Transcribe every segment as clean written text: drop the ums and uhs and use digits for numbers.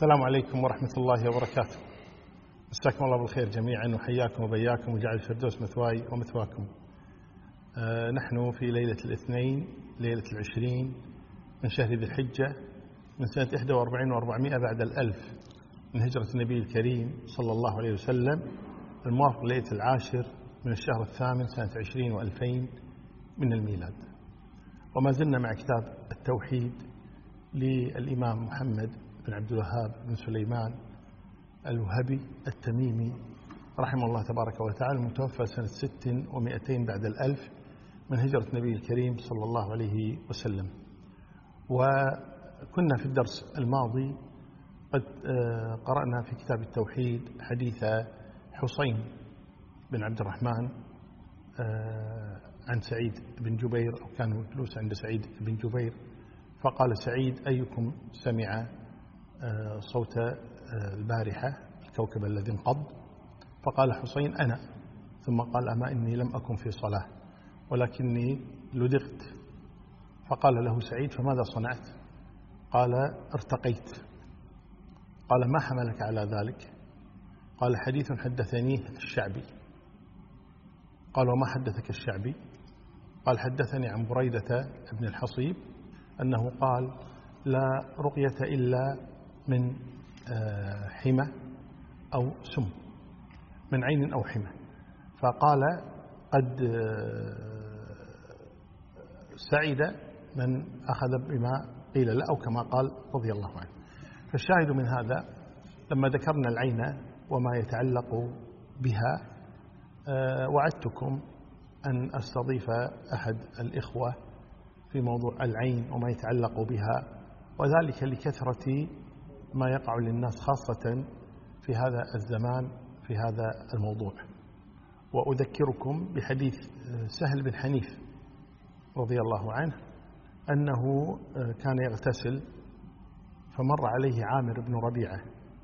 السلام عليكم ورحمة الله وبركاته. مساكم الله بالخير جميعا وحياكم وبياكم وجعل الفردوس مثواي ومثواكم. نحن في ليلة الاثنين ليلة 20 من شهر ذي الحجة من سنة 41 و400 بعد الألف من هجرة النبي الكريم صلى الله عليه وسلم، الموافق ليلة 10 من الشهر الثامن سنة 20 و2000 من الميلاد. وما زلنا مع كتاب التوحيد للإمام محمد بن عبد الوهاب بن سليمان الوهبي التميمي رحمه الله تبارك وتعالى، المتوفى سنة 600 بعد الألف من هجرة النبي الكريم صلى الله عليه وسلم. وكنا في الدرس الماضي قد قرأنا في كتاب التوحيد حديث حسين بن عبد الرحمن عن سعيد بن جبير، أو كان جلوس عند سعيد بن جبير، فقال سعيد: أيكم سمع صوت البارحة الكوكب الذي انقض؟ فقال حسين: أنا. ثم قال: أما إني لم أكن في صلاة ولكني لدغت. فقال له سعيد: فماذا صنعت؟ قال: ارتقيت. قال: ما حملك على ذلك؟ قال: حديث حدثنيه الشعبي. قال: وما حدثك الشعبي؟ قال: حدثني عن بريدة بن الحصيب أنه قال: لا رقية إلا من حمى أو سم، من عين أو حمى. فقال: قد سعيد من أخذ بما قيل له، أو كما قال رضي الله عنه. فالشاهد من هذا لما ذكرنا العين وما يتعلق بها، وعدتكم أن أستضيف أحد الإخوة في موضوع العين وما يتعلق بها، وذلك لكثرة ما يقع للناس خاصة في هذا الزمان في هذا الموضوع. وأذكركم بحديث سهل بن حنيف رضي الله عنه أنه كان يغتسل فمر عليه عامر بن ربيعة،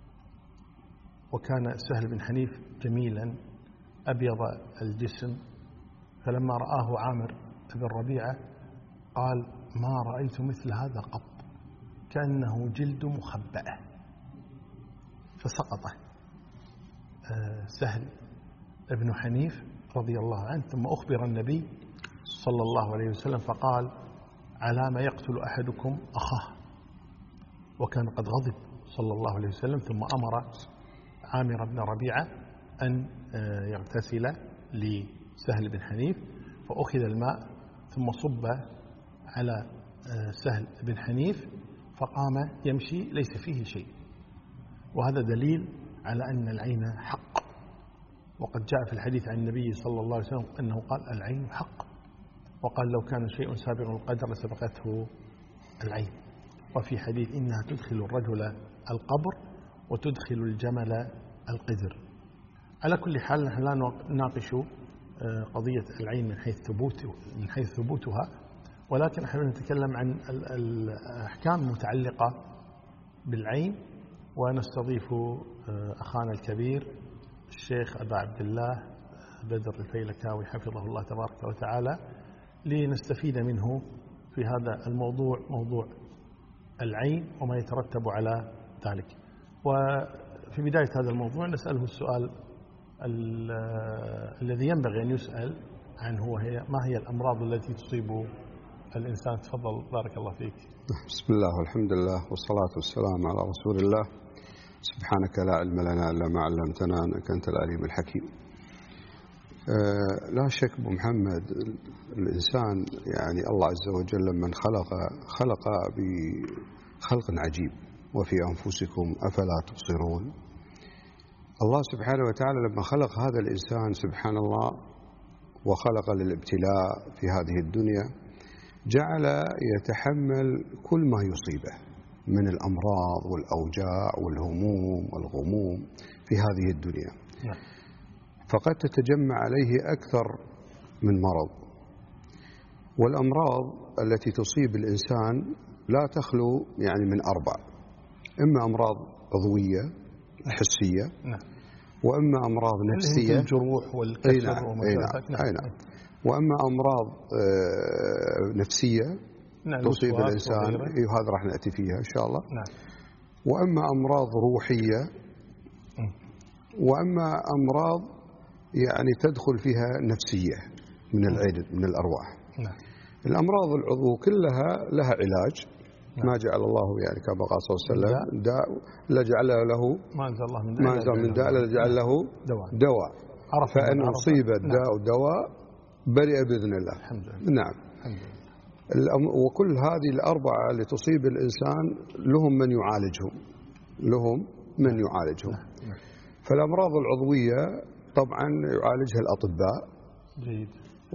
وكان سهل بن حنيف جميلا أبيض الجسم، فلما رآه عامر بن ربيعة قال: ما رأيت مثل هذا قط، كأنه جلد مخبأة. فسقط سهل بن حنيف رضي الله عنه. ثم أخبر النبي صلى الله عليه وسلم فقال: على ما يقتل أحدكم أخاه؟ وكان قد غضب صلى الله عليه وسلم، ثم أمر عامر بن ربيعة أن يغتسل لسهل بن حنيف، فأخذ الماء ثم صب على سهل بن حنيف فقام يمشي ليس فيه شيء. وهذا دليل على أن العين حق، وقد جاء في الحديث عن النبي صلى الله عليه وسلم أنه قال: العين حق، وقال: لو كان شيء سابق القدر لسبقته العين. وفي حديث: إنها تدخل الرجل القبر وتدخل الجمل القذر. على كل حال نحن لا نناقش قضية العين من حيث ثبوتها، ولكن نحن نتكلم عن الأحكام المتعلقة بالعين. ونستضيف أخانا الكبير الشيخ أبا عبد الله بدر الفيلكاوي حفظه الله تبارك وتعالى لنستفيد منه في هذا الموضوع، موضوع العين وما يترتب على ذلك. وفي بداية هذا الموضوع نسأله السؤال الذي ينبغي أن يسأل عنه، وهي: ما هي الأمراض التي تصيب الإنسان؟ تفضل بارك الله فيك. بسم الله والحمد لله والصلاة والسلام على رسول الله. سبحانك لا علم لنا إلا ما علمتنا إنك أنت العليم الحكيم. لا شك بمحمد الإنسان، يعني الله عز وجل لمن خلق بخلق عجيب: وفي أنفسكم أفلا تبصرون. الله سبحانه وتعالى لما خلق هذا الإنسان سبحان الله وخلق للابتلاء في هذه الدنيا، جعل يتحمل كل ما يصيبه من الأمراض والأوجاع والهموم والغموم في هذه الدنيا. فقد تتجمع عليه أكثر من مرض. والأمراض التي تصيب الإنسان لا تخلو يعني من 4: إما أمراض عضوية حسية، وإما أمراض نفسية، الجروح والكسر نعم. وأما أمراض نفسية تصيب الإنسان، هذا راح نأتي فيها إن شاء الله. وأما أمراض روحية، وأما أمراض يعني تدخل فيها نفسية من العين من الأرواح. نعم. الأمراض العضو كلها لها علاج. نعم. ما جعل الله يعني كما قال صلى الله عليه وسلم داء لا جعل له، ما أنزل الله من داء لا جعل له دواء. فإن أصيب الداء دواء برئ بإذن الله. الحمد لله. نعم. وكل هذه الأربعة اللي تصيب الإنسان لهم من يعالجهم، لهم من يعالجهم. فالأمراض العضوية طبعا يعالجها الأطباء. جيد.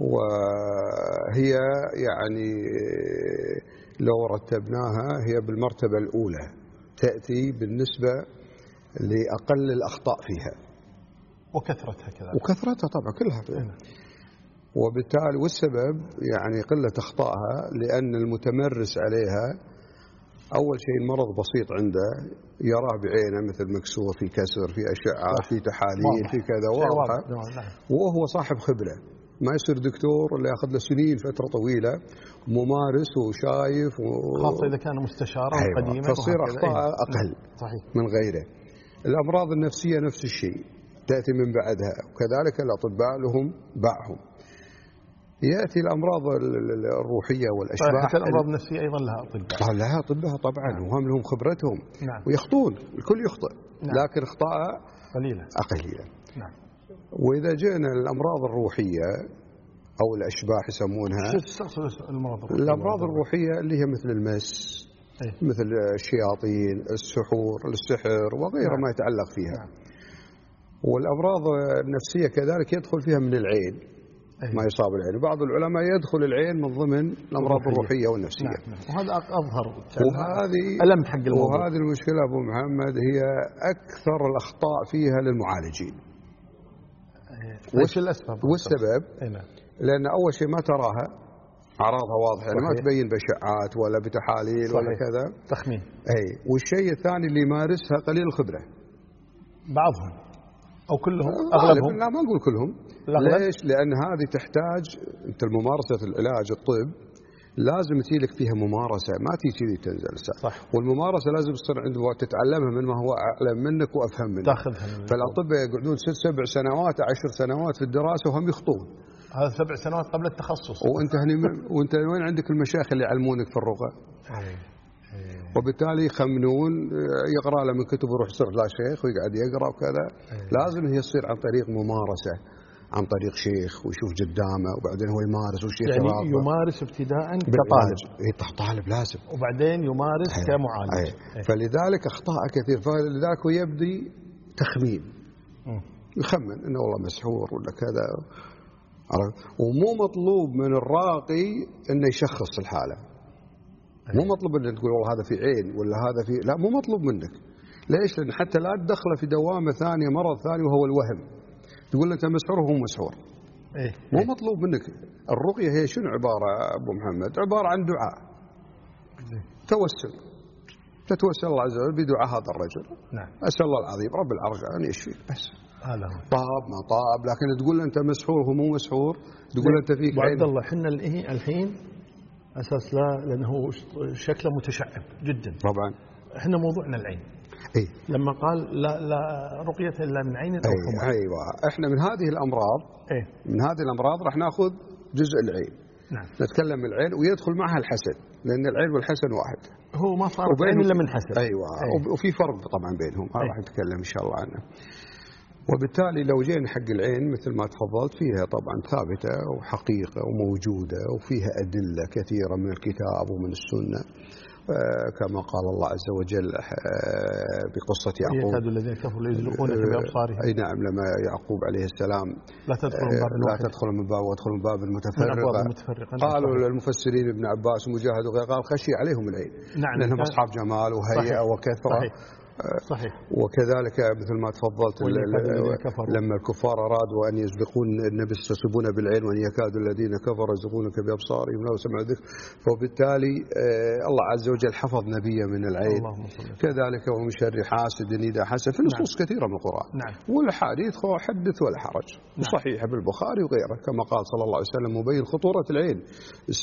وهي يعني لو رتبناها هي بالمرتبة الأولى، تأتي بالنسبة لأقل الأخطاء فيها وكثرتها كذلك. وكثرتها طبعا كلها فيها. وبالتالي والسبب يعني قلة أخطائها لأن المتمرس عليها أول شيء المرض بسيط عنده يراه بعينه مثل مكسور، في كسر، في أشعة، في تحاليل، في كذا واضحة، وهو صاحب خبرة. ما يصير دكتور اللي ياخذ له سنين فترة طويلة ممارس وشايف خاصة إذا كان مستشارا قديما، فتصير أخطاء أقل. صحيح. من غيره. الأمراض النفسية نفس الشيء تأتي من بعدها، وكذلك الأطباء لهم باعهم. يأتي الأمراض الروحية والأشباح. حتى الأمراض النفسية أيضا لها أطباء. لها أطباء طبعا. نعم. وهم لهم خبرتهم. نعم. ويخطون، الكل يخطئ. نعم. لكن أخطاء قليلة. نعم. وإذا جئنا الأمراض الروحية أو الأشباح يسمونها، الأمراض الروحية اللي هي مثل المس، مثل الشياطين، السحر وغيرها. نعم. ما يتعلق فيها. نعم. والأمراض النفسية كذلك يدخل فيها من العين. ما يصاب العين. بعض العلماء يدخل العين من ضمن الأمراض الروحية والنفسية. نعم. وهذا أظهر. وهذه ألم حق الموضوع. وهذه المشكلة أبو محمد هي أكثر الأخطاء فيها للمعالجين. وش الأسباب؟ والسبب لأن أول شيء ما تراها أعراضها واضحة، يعني ما تبين بشعات ولا بتحاليل. صحيح. ولا كذا تخمين. والشيء الثاني اللي يمارسها قليل الخبرة. بعضهم أو كلهم؟ أغلبهم. لا ما نقول كلهم. ليش؟ لأن هذه تحتاج أنت الممارسة العلاج الطب لازم تجيلك فيها ممارسة، ما تيجي تنزل. صح. والممارسة لازم تصير عند تتعلمها من ما هو أعلم منك وأفهم منك. تاخذها. فالأطباء يقعدون 6-7 سنوات 10 سنوات في الدراسة وهم يخطون. هذا 7 سنوات قبل التخصص. وأنت وين عندك المشايخ اللي يعلمونك في الرقى؟ وبالتالي يخمنون، يقرأ له من كتب ويروح يصير لا شيخ ويقعد يقرأ وكذا. لازم هي تصير عن طريق ممارسة، عن طريق شيخ ويشوف قدامه وبعدين هو يمارس. والشيخ يعني يمارس ابتداء كطالب. طالب لازم. وبعدين يمارس كمعالج. فلذلك أخطاء كثير. فلذلك هو يبدي تخمين، يخمن إنه والله مسحور ولا كذا. ومو مطلوب من الراقي إنه يشخص الحالة. مو مطلوب إنك تقول والله هذا في عين ولا هذا في، لا مو مطلوب منك. ليش؟ لأن حتى لا تدخله في دوامة ثانية، مرض ثاني وهو الوهم. تقول أنت مسحور وهو مسحور. مو مطلوب منك. الرقية هي شنو عبارة أبو محمد؟ عبارة عن دعاء. توسل. تتوسل الله عز وجل بدعاء هذا الرجل. نعم. أسأل الله العظيم رب العرش أن يشفيك بس. هذا هو. طاب ما طاب. لكن تقول أنت مسحور وهو مو مسحور، تقول أنت فيك عين. عبد الله حنا الحين أساس لا، لأنه شكله متشعب جدا. طبعا. احنا موضوعنا العين. لما قال لا رقية إلا من عين أو حمى. أيوة. احنا من هذه الأمراض. من هذه الأمراض راح ناخذ جزء العين. نعم. نتكلم العين ويدخل معها الحسد، لأن العين والحسد واحد. هو ما صار عين إلا من حسد. أيوة. وفي فرق طبعا بينهم. راح نتكلم إن شاء الله عنه. وبالتالي لو جينا حق العين مثل ما تفضلت فيها طبعا ثابتة وحقيقة وموجودة، وفيها أدلة كثيرة من الكتاب ومن السنة، كما قال الله عز وجل بقصة يعقوب. يكاد الذين كفروا ليزلقونك بأبصارهم. أي نعم. لما يعقوب عليه السلام لا تدخل من باب وادخلوا من باب المتفرقة. قالوا المفسرين ابن عباس ومجاهد وغيره قال خشي عليهم العين. نعم. لأنهم أصحاب جمال وهيئة وكثرة. صحيح. وكذلك مثل ما تفضلت لما الكفار أرادوا أن يسبقون النبي يسبقون بالعين، وأن يكاد الذين كفروا يسبقونك بأبصارهم لو سمعوا الذكر. فبالتالي الله عز وجل حفظ نبيه من العين. كذلك ومن شر حاسد إذا حسد. في نصوص كثيرة من القرآن. نعم. والحديث حدث ولا حرج. صحيحة بالبخاري وغيره، كما قال صلى الله عليه وسلم مبين خطورة العين: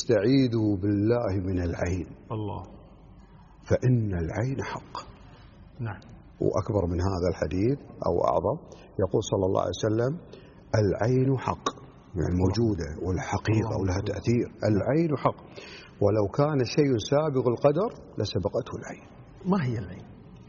استعيذوا بالله من العين. الله. فإن العين حق. نعم. وأكبر من هذا الحديث أو أعظم، يقول صلى الله عليه وسلم: العين حق، يعني موجودة والحقيقة ولها تأثير. العين حق، ولو كان شيء سابق القدر لسبقته العين. ما هي العين؟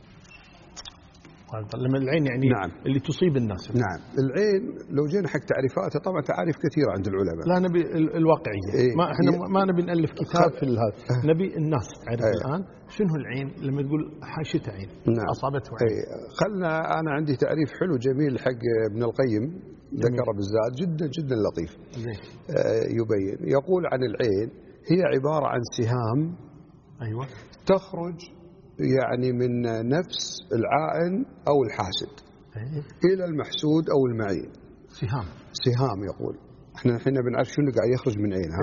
لما العين يعني نعم. اللي تصيب الناس. نعم. العين لو جينا حق تعريفاتها، طبعا تعريف كثيرة عند العلماء. لا نبي الواقعية. إيه؟ ما احنا ما نبي نألف كتاب في هذا، نبي الناس تعرف الآن شنو العين. لما تقول حاشته عين، نعم. أصابته عين. خلنا، أنا عندي تعريف حلو جميل حق ابن القيم، ذكر بالذات جدا جدا لطيف. يبين، يقول عن العين: هي عبارة عن سهام، أيوة، تخرج يعني من نفس العائن أو الحاسد إلى المحسود أو المعين. سهام يقول. احنا الحين بنعرف شنو قاعد يخرج من عين.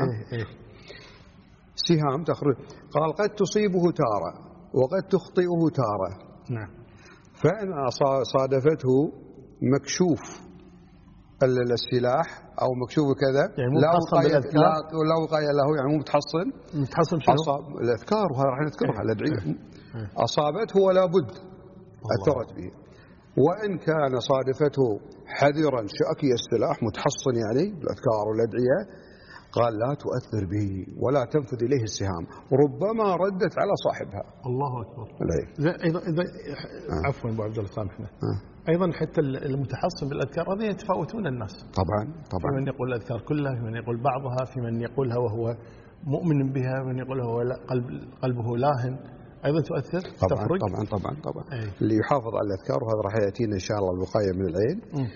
سهام تخرج. قال: قد تصيبه تارة وقد تخطئه تارة. نعم. فإن صادفته مكشوف السلاح أو مكشوف كذا، يعني لا وقاية له، يعني مو متحصن شنو؟ الأذكار، وهذا راح نذكرها الأدعية. أصابته ولا بد أثرت به. وإن كان صادفته حذرا شاكي السلاح، متحصن يعني بالأذكار والأدعية، قال: لا تؤثر به ولا تنفذ إليه السهام، ربما ردت على صاحبها. الله أكبر. إذا عفوا أبو عبد الله سامحنا. أيضا حتى المتحصن بالأذكار هذه يتفاوتون الناس. طبعا. في من يقول الأذكار كلها، في من يقول بعضها، في من يقولها وهو مؤمن بها، ومن يقولها وهو قلبه لاهن. أيضا تؤثر. طبعا. اللي يحافظ على الأذكار، وهذا راح يأتينا إن شاء الله الوقاية من العين.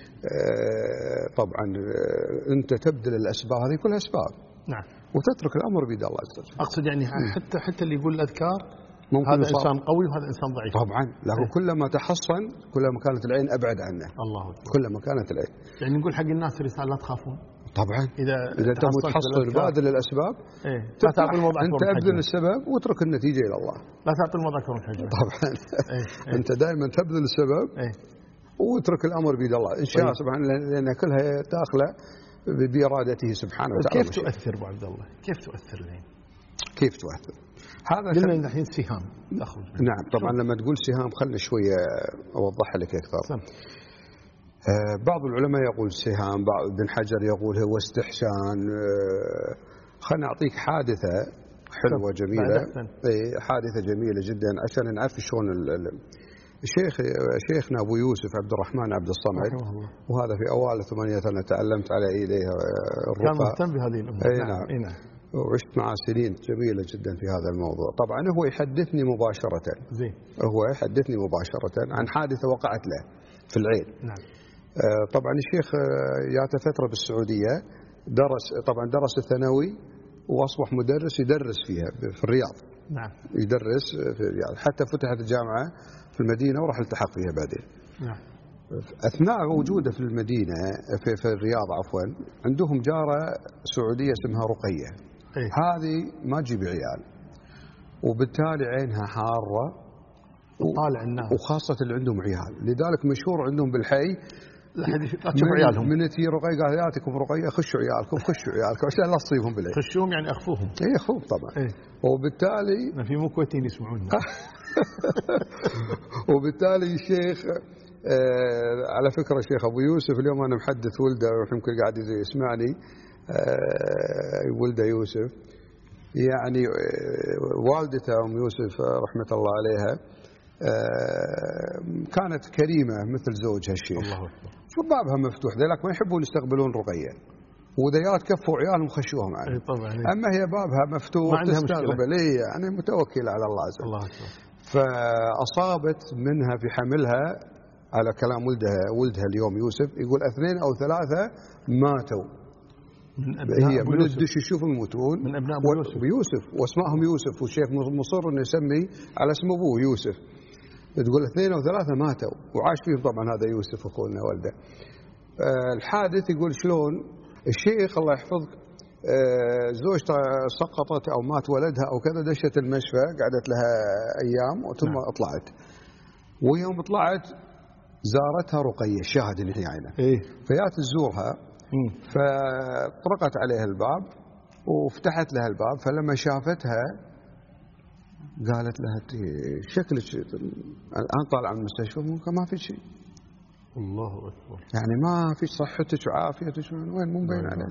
طبعا أنت تبذل الأسباب، هذه كلها أسباب. نعم. وتترك الأمر بيد الله عز وجل. أقصد يعني حتى اللي يقول الأذكار هذا إنسان قوي وهذا إنسان ضعيف. طبعا، لكن كلما تحصن كلما كانت العين أبعد عنه. الله أكبر. كلما كانت العين. يعني نقول حق الناس رسالة: لا تخافون. طبعا. إذا أنت متحصن باذل الأسباب، لا تعطي الموضوع أنت أبذل السبب واترك النتيجة إلى الله. لا تعطي الموضوع أكبر من حجمه. طبعا. أنت دائما تبذل السبب واترك الأمر بيد الله إن شاء سبحانه، لأن كلها داخلة بإرادته سبحانه وتعالى. كيف تؤثر أبو عبد الله؟ كيف تؤثر العين؟ كيف تؤثر؟ هذا قلنا الحين سهام تخرج. نعم. طبعا لما تقول سهام خلنا شوية أوضحها لك أكثر. بعض العلماء يقول سهام، بعض ابن حجر يقول هو استحسان. خلنا أعطيك حادثة حلوة جميلة. حادثة جميلة جدا عشان نعرف شلون شيخنا أبو يوسف عبد الرحمن عبد الصمد، وهذا في أوائل الثمانينات أنا تعلمت على إيديه الرفع. كان مهتم بهذه الأمور. نعم. وعشت معه سنين جميلة جدا في هذا الموضوع. طبعا هو يحدثني مباشرة. هو يحدثني مباشرة عن حادثة وقعت له في العين. نعم. طبعا الشيخ جاته فترة بالسعودية، درس الثانوي وأصبح مدرس يدرس فيها في الرياض. نعم. يدرس في الرياض حتى فتحت الجامعة في المدينة وراح التحق فيها بعدين. نعم. أثناء وجوده في المدينة في الرياض عفوا، عندهم جارة سعودية اسمها رقية. هذه ما تجيب عيال، وبالتالي عينها حارة وطالع الناس، وخاصة اللي عندهم عيال. لذلك مشهور عندهم بالحي لا تشوفوا عيالهم. من تي رقية قال: ياتكم رقية، خشوا عيالكم عشان لا تصيبهم بالعين. خشوهم يعني اخفوهم. اخفوهم طبعا. وبالتالي ما في مو كويتيين يسمعوننا. وبالتالي الشيخ على فكرة الشيخ أبو يوسف اليوم أنا محدث ولده، ويمكن قاعد يسمعني، ولده يوسف، يعني والدته أم يوسف رحمة الله عليها كانت كريمة مثل زوجها الشيخ. الله أكبر. فبابها مفتوح، ذلك ما يحبون يستقبلون رقية، وذيات كفوا عيالهم خشوهم عنه. طبعا. أما هي بابها مفتوح تستقبل، يعني متوكل على الله عز وجل. الله أكبر. فأصابت منها في حملها، على كلام ولدها اليوم يوسف، يقول 2 أو 3 ماتوا من الدش يشوف يموتون من أبناء يوسف واسمائهم يوسف، والشيخ مصر إنه يسمي على اسم أبوه يوسف. تقول 2 أو 3 ماتوا، وعاش فيهم طبعا هذا يوسف أخونا ولده. الحادث يقول شلون الشيخ الله يحفظك زوجته سقطت أو مات ولدها أو كذا، دشت المشفى قعدت لها أيام وثم طلعت، ويوم طلعت زارتها رقية، شاهد اللي هي عينه. فيات تزورها، فطرقت عليها الباب وفتحت لها الباب، فلما شافتها قالت لها شكلك الآن طالعة من المستشفى ممكن ما في شيء. الله أكبر. يعني ما في صحتك وعافيتك وين مو مبين عليها.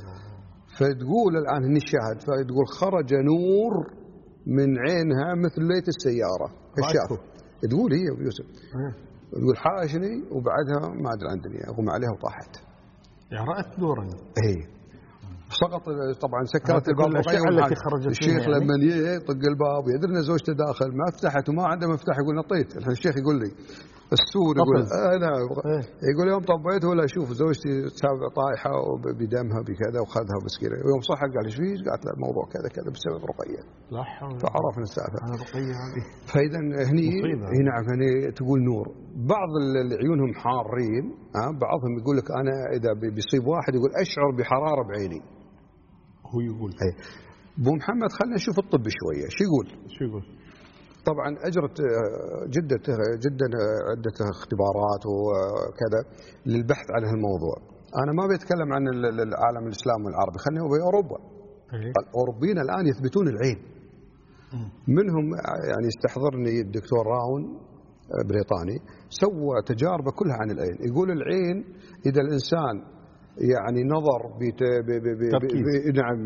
فتقول الآن هني الشاهد، فتقول خرج نور من عينها مثل ليت السيارة كشاف. تقول هي يوسف تقول حاشني وبعدها ما أدري عن دنيا أغمى عليها وطاحت. يعني رأت نورا. إيه سقط طبعا، سكرت الباب. الشيخ يعني؟ لما يطق الباب ويدري ان زوجته داخل ما فتحت وما عنده مفتاح يقول نطيت. الحين الشيخ يقول لي السور يقول انا يقول يوم طبيت ولا اشوف زوجتي طايحه بدمها بكذا وخذها مسكينه. يوم صحت قال ايش فيك؟ قالت له الموضوع كذا كذا بسبب رقيه. لا حول. فعرفنا السالفه. رقيه هذه. فاذا هني نعم هني تقول نور. بعض اللي عيونهم حارين بعضهم يقول لك انا اذا بيصيب واحد يقول اشعر بحراره بعيني. هو يقول ابو محمد خلينا نشوف الطب شويه شو يقول. طبعا اجرت جدا عده اختبارات وكذا للبحث عن هالموضوع. انا ما بيتكلم عن العالم الاسلامي والعربي، خلينا باوروبا. الاوروبيين الان يثبتون العين. منهم يعني يستحضرني الدكتور راون بريطاني سوى تجاربه كلها عن العين. يقول العين اذا الانسان يعني نظر نعم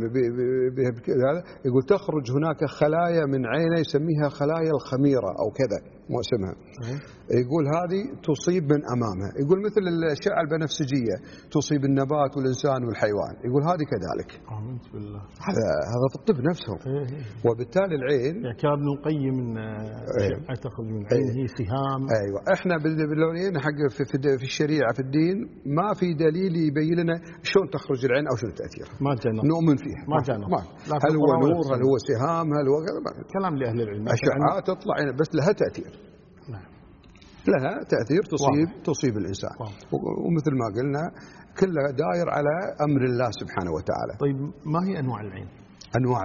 يقول تخرج هناك خلايا من عينه يسميها خلايا الخميرة أو كذا مو اسمها. يقول هذه تصيب من أمامها. يقول مثل الأشعة البنفسجية تصيب النبات والإنسان والحيوان. يقول هذه كذلك. آمنت بالله. هذا في الطب نفسه. وبالتالي العين يعني كان ابن القيم من تخرج من عينه سهام. أيوة احنا باللونين حق في الشريعة في الدين ما في دليل يبين لنا شلون تخرج العين أو شنو تأثيرها. ما جانا نؤمن فيه. ما جانا. هل هو نور هل هو سهام هل هو كذا. كلام لأهل العلم. أشعاعات تطلع بس لها تأثير. نعم. لها تأثير تصيب الإنسان. ومثل ما قلنا كلها داير على أمر الله سبحانه وتعالى. طيب ما هي أنواع العين؟ أنواع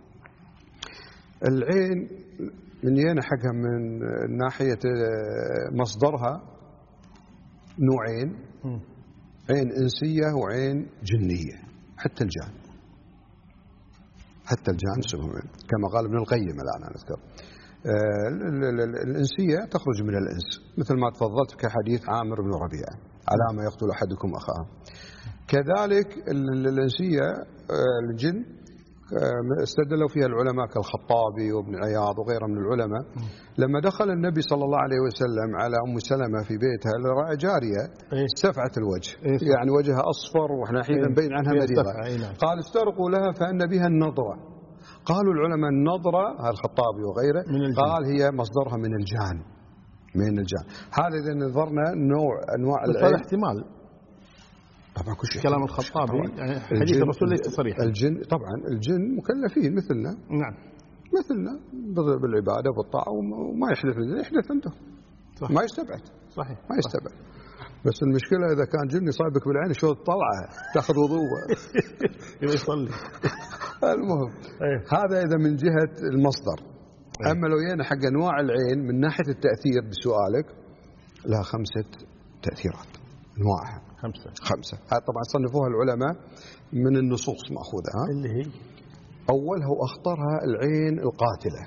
العين من ينا حقها من ناحية مصدرها نوعين. عين إنسية وعين جنية. حتى الجان كما قال ابن القيم الآن أنا أذكر. الإنسية تخرج من الإنس مثل ما تفضلت كحديث عامر بن ربيعة على ما يقتل أحدكم أخاه. كذلك الإنسية الجن استدلوا فيها العلماء كالخطابي وابن عياض وغيرها من العلماء. لما دخل النبي صلى الله عليه وسلم على أم سلمة في بيتها رأى جارية سفعة الوجه يعني وجهها أصفر وإحنا حين نبين عنها مريضة. قال استرقوا لها فأن بها النضرة. قالوا العلماء النضرة الخطابي وغيره قال هي مصدرها من الجان. هذا إذا نظرنا أنواع العين. احتمال طبعا كل شيء. كلام الخطابي يعني حديث الرسول ليس صريحا. الجن طبعا الجن مكلفين مثلنا. نعم. مثلنا بالعبادة والطاعة وما يحدث عنده. صح. ما يستبعد. صحيح. ما يستبعد. بس المشكلة إذا كان جني صايبك بالعين شو تطلعه تأخذ وضوء يصلي. المهم هذا إذا من جهة المصدر. أما لو يانا حق أنواع العين من ناحية التأثير بسؤالك لها 5 تأثيرات أنواعها. 5. هذا طبعا صنفوها العلماء من النصوص مأخوذة. اللي هي أولها وأخطرها العين القاتلة.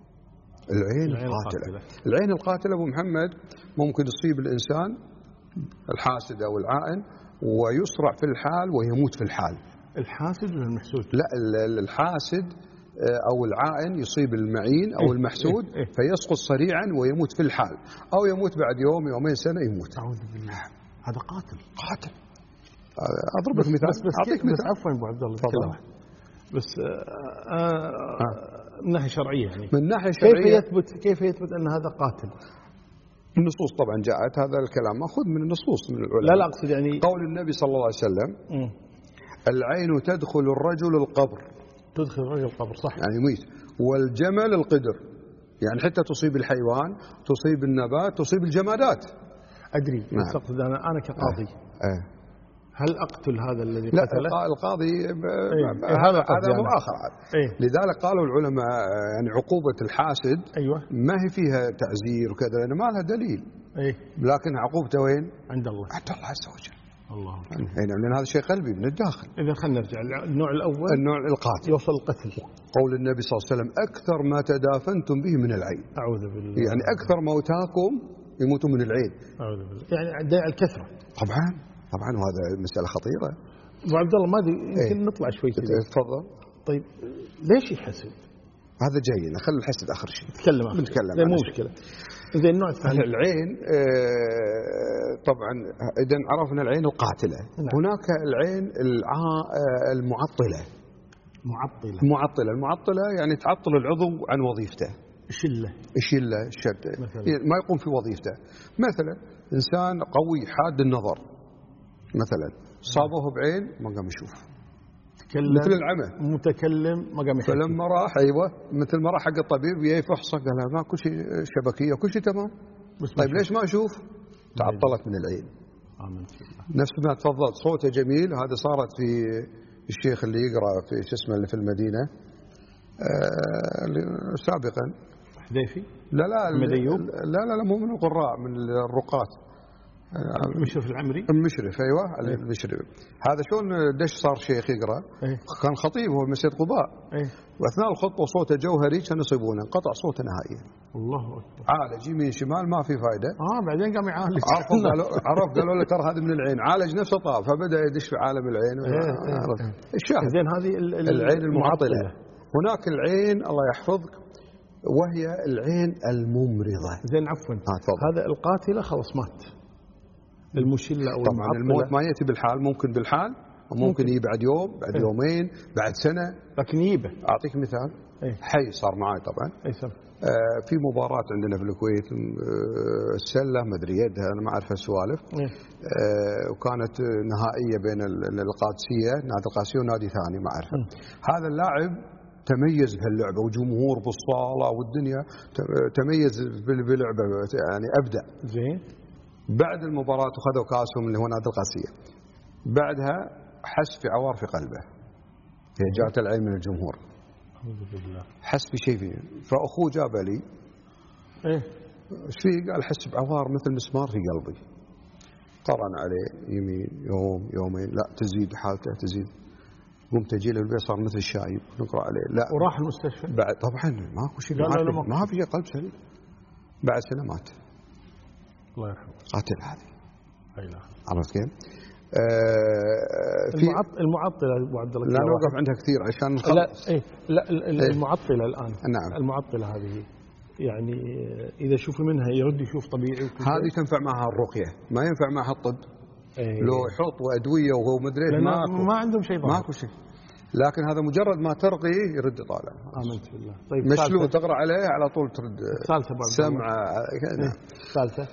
العين القاتلة أبو محمد ممكن تصيب الإنسان الحاسد أو العائن ويسرع في الحال ويموت في الحال. الحاسد ولا المحسود؟ لا الحاسد أو العائن يصيب المعين أو المحسود فيسقط سريعا ويموت في الحال أو يموت بعد يوم يومين سنة يموت. أعوذ بالله. هذا قاتل. أضرب لك مثال. أعطيك مثال. عفوا أبو عبد الله. بس من ناحية شرعية يعني. من ناحية شرعية كيف يثبت أن هذا قاتل؟ النصوص طبعا جاءت هذا الكلام مأخوذ من النصوص من العلماء. لا أقصد يعني قول النبي صلى الله عليه وسلم العين تدخل الرجل القبر. صح. يعني يميت. والجمل القدر يعني حتى تصيب الحيوان تصيب النبات تصيب الجمادات. أدري. أقصد أنا كقاضي هل أقتل هذا الذي قتله؟ لا القاضي هذا أمر آخر. لذلك قالوا العلماء يعني عقوبة الحاسد ما هي فيها تعزير وكذا لأن ما لها دليل. لكن عقوبته وين؟ عند الله عز وجل. الله. يعني لأن هذا شيء قلبي من الداخل. إذا خلينا نرجع النوع الأول، النوع القاتل يوصل القتل. قول النبي صلى الله عليه وسلم أكثر ما تدافنتم به من العين. أعوذ بالله. يعني أكثر موتاكم يموتون من العين. أعوذ بالله. يعني داعي الكثرة. طبعا وهذا مسألة خطيرة. أبو عبد الله ما أدري يمكن نطلع شوي كذا. تفضل. طيب ليش يحسد؟ هذا جاينا، خلي الحسد آخر شيء. نتكلم مو مشكلة. زين النوع الثاني العين. طبعا إذا عرفنا العين القاتلة. نعم. هناك العين المعطلة. المعطلة يعني تعطل العضو عن وظيفته. الشلة ما يقوم في وظيفته. مثلا إنسان قوي حاد النظر مثلا صابه بعين ما قام يشوف، مثل العمى، متكلم ما قام يحكي. فلما راح مثل ما راح حق الطبيب يفحصه قال له ما كل شيء شبكية كل شيء تمام. طيب ليش ما أشوف؟ تعطلت من العين. نفس ما تفضلت صوته جميل. هذا صارت في الشيخ اللي يقرأ في شو اسمه اللي في المدينة سابقا حذيفي. لا مو من القراء، من الرقاة. المشرف العمري. المشرف أيوة. المشرف هذا شلون دش صار شيخ يقرأ. كان خطيب هو مسجد قباء. وأثناء الخطبة صوته جوهري كان يصيبونه، انقطع صوته نهائيا. الله أكبر. عالج يمين شمال ما في فائدة. بعدين قام يعالج. قالوا له ترى هذا من العين، عالج نفسه طاف، فبدأ يدش في عالم العين. الشاهد زين هذه العين المعطلة. هناك العين الله يحفظك وهي العين الممرضة. زين عفوا هذا القاتلة خلاص مات. المشلة أو طبعا الموت ما يأتي بالحال، ممكن بالحال وممكن يجي بعد يوم بعد يومين بعد سنة، لكن يجيبه. أعطيك مثال. حي صار معي طبعا. في مباراة عندنا في الكويت السلة ما أدري يدها أنا ما أعرف السوالف. وكانت نهائية بين القادسية، نادي القادسية ونادي ثاني ما أعرفه. هذا اللاعب تميز بهاللعبة وجمهور بالصالة والدنيا تميز باللعبة يعني أبدع. زين. بعد المباراة وخذوا كاسهم اللي هو نادي القادسية، بعدها حس في عوار في قلبه، جاءت العين من الجمهور. حس بشيء فيه، فأخوه جاب لي ايش فيه؟ قال حس بعوار مثل مسمار في قلبي. قرن عليه يمين يوم يومين لا تزيد حالته تزيد. قمت اجي له البيت صار مثل الشايب نقرا عليه. لا وراح المستشفى بعد طبعا ماكو شيء، ما في قلب سليم. بعد سنه مات. الله يرحمه. قاتل هذه. لا عرفت كيف؟ المعطلة أبو عبد الله. لا نوقف عندها كثير عشان نخلص. لا المعطلة الآن. نعم. المعطلة هذه يعني إذا شوف منها يرد يشوف طبيعي. هذه تنفع معها الرقية، ما ينفع معها الطب. لو يحط وأدوية وهو مدري ما عندهم شيء ضار. ماكو شيء. لكن هذا مجرد ما ترقي يرد طالع. آمنت بالله. طيب مشلو تقرأ عليه على طول ترد. سمع. الثالثة.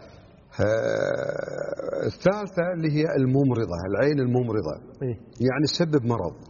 الثالثة اللي هي الممرضة، العين الممرضة. يعني تسبب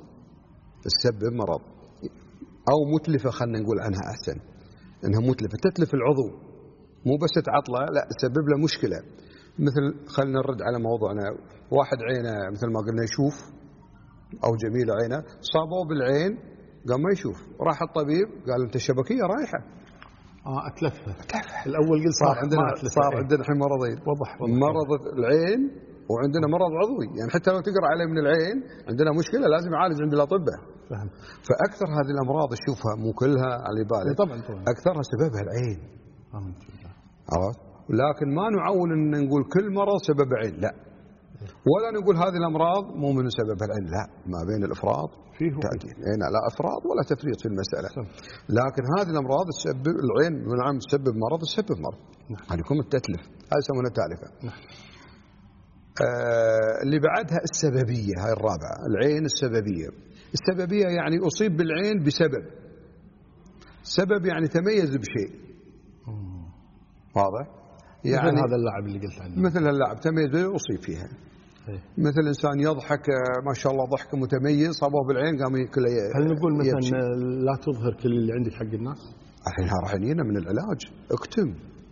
مرض أو متلفة، خلنا نقول عنها أحسن إنها متلفة، تتلف العضو مو بس تعطله، لا تسبب له مشكلة. مثل خلنا نرد على موضوعنا، واحد عينه مثل ما قلنا يشوف أو جميلة عينه صابوه بالعين قام ما يشوف، راح الطبيب قال أنت الشبكية رايحة. أتلفها. الأول قلت صار عندنا الحين مرضين. وضح. مرض العين وعندنا مرض عضوي، يعني حتى لو تقرأ عليه من العين عندنا مشكلة لازم يعالج عند الأطباء. فهم. فأكثر هذه الأمراض تشوفها مو كلها على بالك. طبعا. أكثرها سببها العين. عرفت؟ لكن ما نعول أن نقول كل مرض سبب عين، لا. ولا نقول هذه الأمراض مو من سببها العين، لا. ما بين الإفراط والتعديل. لا إفراط ولا تفريط في المسألة. لكن هذه الأمراض تسبب العين نعم تسبب مرض. هذه يكون التتلف، هذا يسمونها التالفة. اللي بعدها السببية، هاي الرابعة، العين السببية يعني أصيب بالعين بسبب. سبب يعني تميز بشيء. واضح؟ يعني مثل هذا اللاعب اللي قلت عنه. مثل اللاعب تميز أصيب فيها. مثل إنسان يضحك ما شاء الله ضحك متميز صابوه بالعين قام كله. هل نقول مثلا لا تظهر كل اللي عندك حق الناس؟ الحين راح يجينا من العلاج اكتم.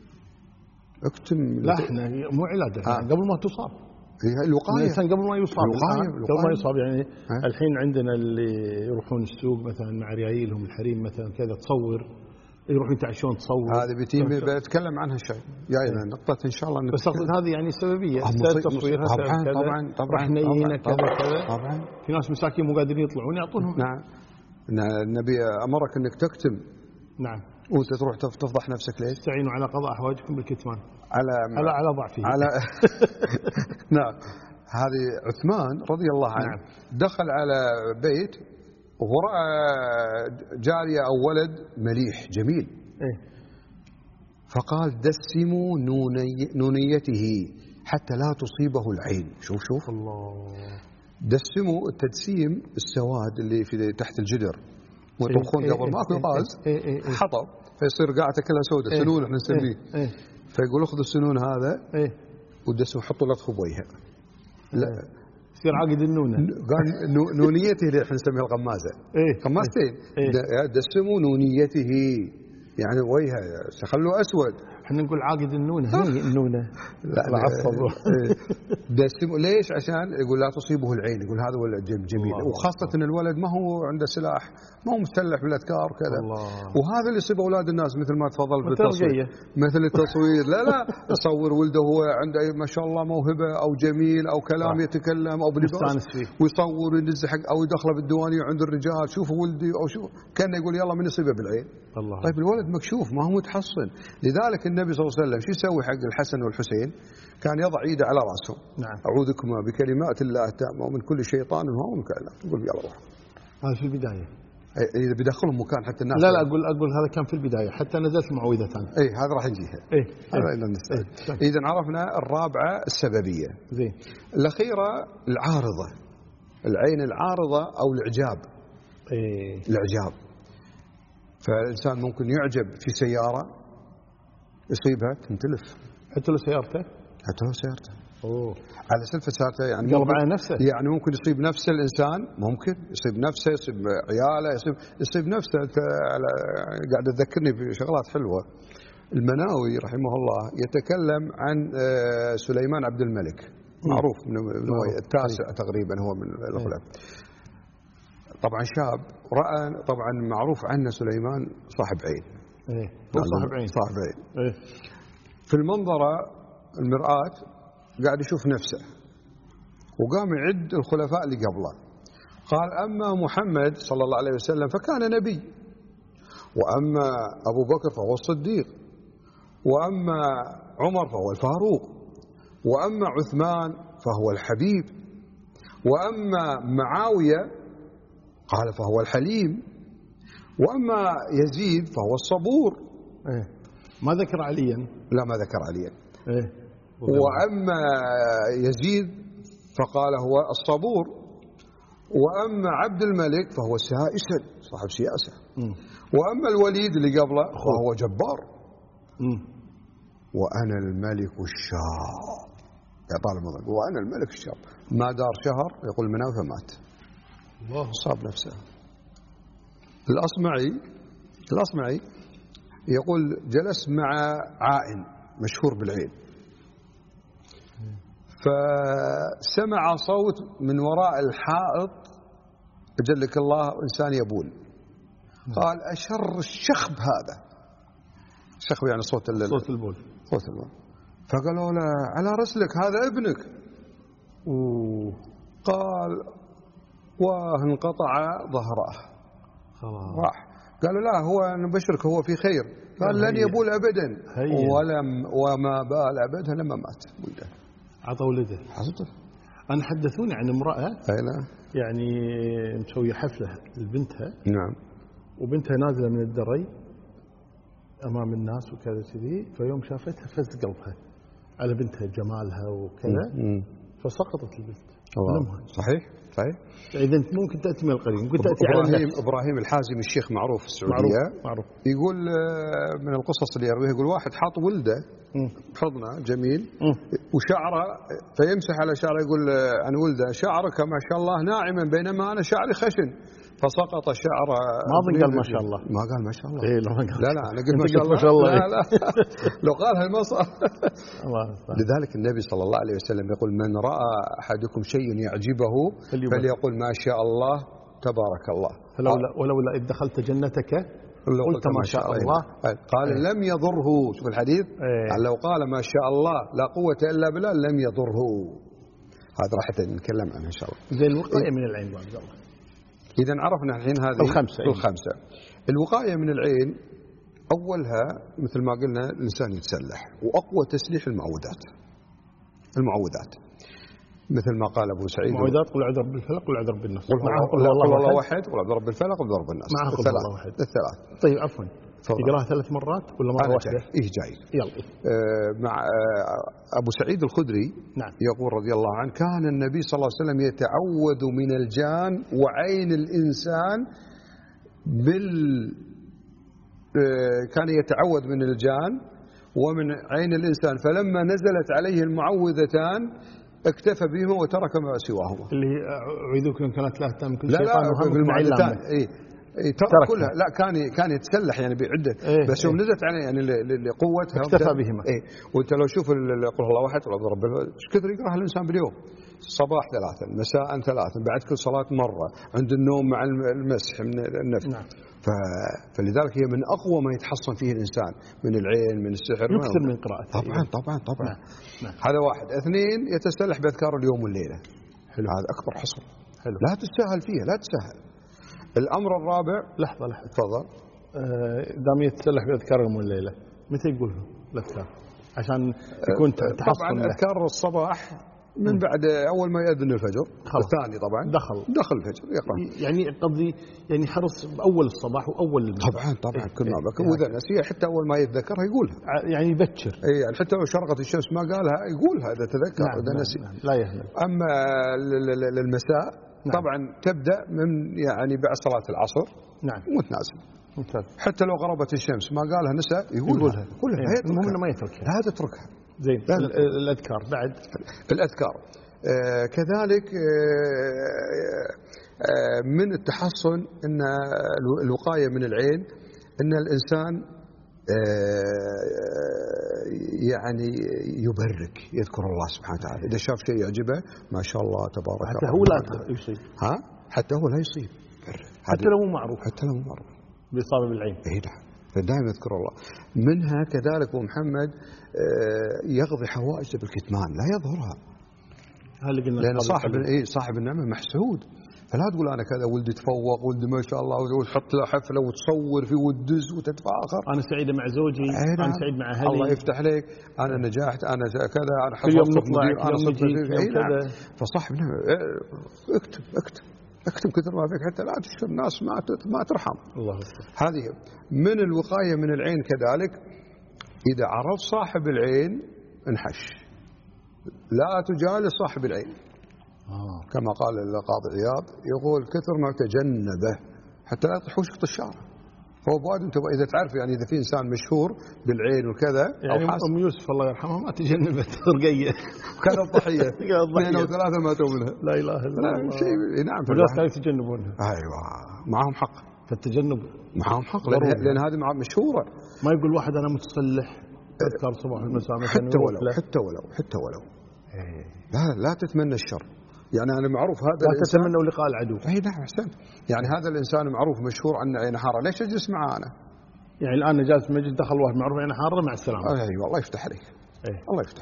لا احنا مو علاج قبل ما تصاب. الوقاية. الإنسان قبل ما يصاب. قبل ما يصاب يعني. الحين عندنا اللي يروحون السوق مثلا مع ريايلهم الحريم مثلا كذا تصور يروحون يتعشون تصور. هذه بتكلم عنها شيء جاينا نقطة إن شاء الله. بس أقصد هذه يعني سببية تصويرها طبعا راح نينا كذا طبعا. في ناس مساكين مو قادرين يطلعون يعطونهم. نعم النبي أمرك أنك تكتم. نعم. وأنت تروح تفضح نفسك ليش؟ استعينوا على قضاء حوائجكم بالكتمان. على ضعفه. نعم. هذه عثمان رضي الله عنه. نعم. دخل على بيت ورأى جارية أو ولد مليح جميل. فقال دسموا نونيته حتى لا تصيبه العين. شوف الله. دسموا التدسيم السواد اللي في تحت الجدر ويطبخون قبل ماكو غاز حطب فيصير قاعته كلها سوداء سنون احنا نسميه. فيقول اخذوا السنون هذا ودسوا حطوا لطخ بوجهه. لا يصير عاقد النونه. قال نونيته اللي احنا نسميها القمازه. قمازتين. دسموا نونيته يعني وجهه خلوه اسود. احنا نقول عاقد النونه. هي النونه. لا دسموا ليش؟ عشان يقول لا تصيبه العين. يقول هذا ولد جميل وخاصه ان الولد ما هو عنده سلاح ما هو مسلح بالاذكار وكذا. وهذا اللي يصيب اولاد الناس مثل ما تفضل بالتصوير مثل التصوير. لا يصور ولده هو عنده ما شاء الله موهبه او جميل او كلام يتكلم او بلباس ويصور وينزل حق او يدخله بالديوانيه عند الرجال شوفوا ولدي او شوف كان يقول يلا من يصيبه بالعين. طيب الولد مكشوف ما هو متحصن. لذلك النبي صلى الله عليه وسلم شو يسوي حق الحسن والحسين؟ كان يضع ايده على راسهم. نعم. اعوذكما بكلمات الله التامه ومن كل شيطان وهو مكلف. يقول يلا روح. هذا في البدايه. اذا بيدخلهم مكان حتى الناس. لا اقول هذا كان في البدايه حتى نزلت المعوذتان. هذا راح نجيها. اذا عرفنا الرابعه السببيه. زين. الاخيره العارضه. العين العارضه او الاعجاب. الاعجاب. فالانسان ممكن يعجب في سياره يصيبها تنتلف. حتى لو سيارته. على سلف سيارته يعني قلب على نفسه. يعني ممكن يصيب نفس الانسان ممكن يصيب نفسه يصيب عياله يصيب نفسه. قاعد تذكرني بشغلات حلوه. المناوي رحمه الله يتكلم عن سليمان عبد الملك معروف من التاسع تقريبا هو من الخلفاء. طبعا شاب رأى طبعا معروف عنه سليمان صاحب عين. صاحب عين. في المنظرة المرآة قاعد يشوف نفسه وقام يعد الخلفاء اللي قبله. قال أما محمد صلى الله عليه وسلم فكان نبي وأما أبو بكر فهو الصديق وأما عمر فهو الفاروق وأما عثمان فهو الحبيب وأما معاوية قال فهو الحليم وأما يزيد فهو الصبور. ما ذكر عليا. لا ما ذكر عليا. وأما يزيد فقال هو الصبور وأما عبد الملك فهو سائسا صاحب سياسة وأما الوليد اللي قبله فهو جبار وأنا الملك الشاب. يا طالب وأنا الملك الشاب. ما دار شهر يقول مناوي فمات. صاب نفسه. الأصمعي يقول جلس مع عائن مشهور بالعين فسمع صوت من وراء الحائط أجلك الله إنسان يبول. قال أشر الشخب هذا. الشخب يعني صوت البول. فقالوا له على رسلك هذا ابنك. قال وانقطع ظهره راح. قالوا لا هو نبشرك هو في خير. قال لن يبول أبدا وما بال أبدا لما مات ولده. عطى ولده. أنا حدثوني عن امرأة يعني مسوية حفلة لبنتها. نعم. وبنتها نازلة من الدري أمام الناس وكذا كذي فيوم شافتها فز قلبها على بنتها جمالها وكذا فسقطت البنت. صحيح. إذا أنت ممكن تأتي من القريب ممكن تأتي على إبراهيم الحازمي الشيخ معروف في السعودية معروف. يقول من القصص اللي يرويها يقول واحد حاط ولده بحضنه جميل وشعره فيمسح على شعره يقول عن ولده شعرك ما شاء الله ناعما بينما أنا شعري خشن فسقط الشعر. ما قال ما شاء الله. ما قال ما شاء الله. لا أنا قلت ما شاء الله. لا لو قالها ما صار. لذلك النبي صلى الله عليه وسلم يقول من رأى أحدكم شيء يعجبه فليقول ما شاء الله تبارك الله. ولولا إذ دخلت جنتك قلت ما شاء الله قال لم يضره. شوف الحديث يعني لو قال ما شاء الله لا قوة إلا بالله لم يضره. هذا راح نتكلم عنه إن شاء الله. زي الوقاية من العين بعد الله. إذا عرفنا الحين هذه الخمسة. الوقاية من العين أولها مثل ما قلنا الإنسان يتسلح، وأقوى تسليح المعوذات مثل ما قال أبو سعيد المعوذات قل أعوذ برب الفلق قل أعوذ برب الناس، قل الله واحد، قل أعوذ برب الفلق قل برب الناس، معها قل الله واحد الثلاث. طيب عفوا تقراها 3 مرات ولا مرة واحدة؟ جاي يلا. مع أبو سعيد الخدري نعم. يقول رضي الله عنه كان النبي صلى الله عليه وسلم يتعوذ من الجان وعين الإنسان كان يتعوذ من الجان ومن عين الإنسان، فلما نزلت عليه المعوذتان اكتفى بهما وترك ما سواهما. اللي أعوذك من كانت لا تام كل شيطان وهم بالمعوذتان. ترك كلها. لا كان يتسلح يعني بعدة، بس يوم نزلت عليه يعني لقوتها اكتفى بهما. وانت لو شوف قل الله واحد قل رب ايش كثر يقراها الإنسان باليوم؟ الصباح 3، مساء 3، بعد كل صلاة مرة، عند النوم مع المسح من النفس. نعم. فلذلك هي من أقوى ما يتحصن فيه الإنسان من العين من السحر. يكثر من قراءته. طبعا. نعم. هذا واحد. 2 يتسلح بأذكار اليوم والليلة. حلو. هذا أكبر حصر. حلو. لا تستاهل فيها، لا تستاهل. الأمر الرابع. لحظة تفضل. دام يتسلح بأذكار اليوم والليلة متى يقول الأذكار عشان يكون تحصن؟ طبعا أذكار الصباح من بعد أول ما يأذن الفجر. الثاني طبعا دخل الفجر يقرأ. يعني قصدي يعني حرص بأول الصباح وأول المساء. طبعا كل ما بكر وإذا نسي حتى أول ما يتذكرها يقولها. يعني يبكر. يعني حتى لو شرقت الشمس ما قالها يقولها إذا تذكر. نعم. إذا نسي. نعم. لا يهمل. أما للمساء. نعم. طبعا تبدأ من يعني بعد صلاة العصر. نعم. متناسب. حتى لو غربت الشمس ما قالها نساء يقولها. المهم ما يتركها. لا تتركها. زين. الأذكار بعد. الأذكار كذلك من التحصن أن الوقاية من العين أن الإنسان يعني يبرك يذكر الله سبحانه وتعالى. إذا شاف شيء يعجبه ما شاء الله تبارك الله. حتى هو لا يصيب. حتى هو لا يصيب. حتى لو مو معروف. بإصابة بالعين. نعم. فدائما يذكر الله. منها كذلك أبو محمد يقضي حوائجه بالكتمان لا يظهرها. لأن صاحب النعمة محسود. فلا تقول أنا كذا ولدي تفوق ولدي ما شاء الله وتحط له حفلة وتصور فيه وتدز وتتفاخر. أنا سعيدة مع زوجي. أنا سعيد مع أهلي. الله يفتح عليك. أنا نجحت أنا كذا أنا حصلت مدير أنا صرت كذا. فصاحب النعمة اكتب كثر ما فيك حتى لا تشكر الناس ما ترحم. الله. هذه من الوقاية من العين كذلك. إذا عرف صاحب العين انحش. لا تجالس صاحب العين. كما قال القاضي عياض يقول كثر ما تجنبه حتى لا تحوشك طشاره. فهو بواد انت اذا تعرف يعني اذا في انسان مشهور بالعين وكذا يعني ام يوسف الله يرحمها ما تجنبت رقيه كانت ضحيه 2 أو 3 ماتوا منها. لا اله الا الله. شيء نعم. فالناس كانوا يتجنبونها. ايوه معهم حق. فالتجنب معهم حق لان هذه مشهوره. ما يقول واحد انا متصلح اذكر صباح المساء حتى ولو لا تتمنى الشر. يعني أنا معروف هذا لا تتمنوا لقاء العدو. نعم أحسنت. يعني هذا الإنسان معروف مشهور عنه عين حارة ليش أجلس معه أنا؟ يعني الآن جالس مجلس دخل واحد معروف عين حارة مع السلامة. أيوة الله يفتح عليك. الله يفتح.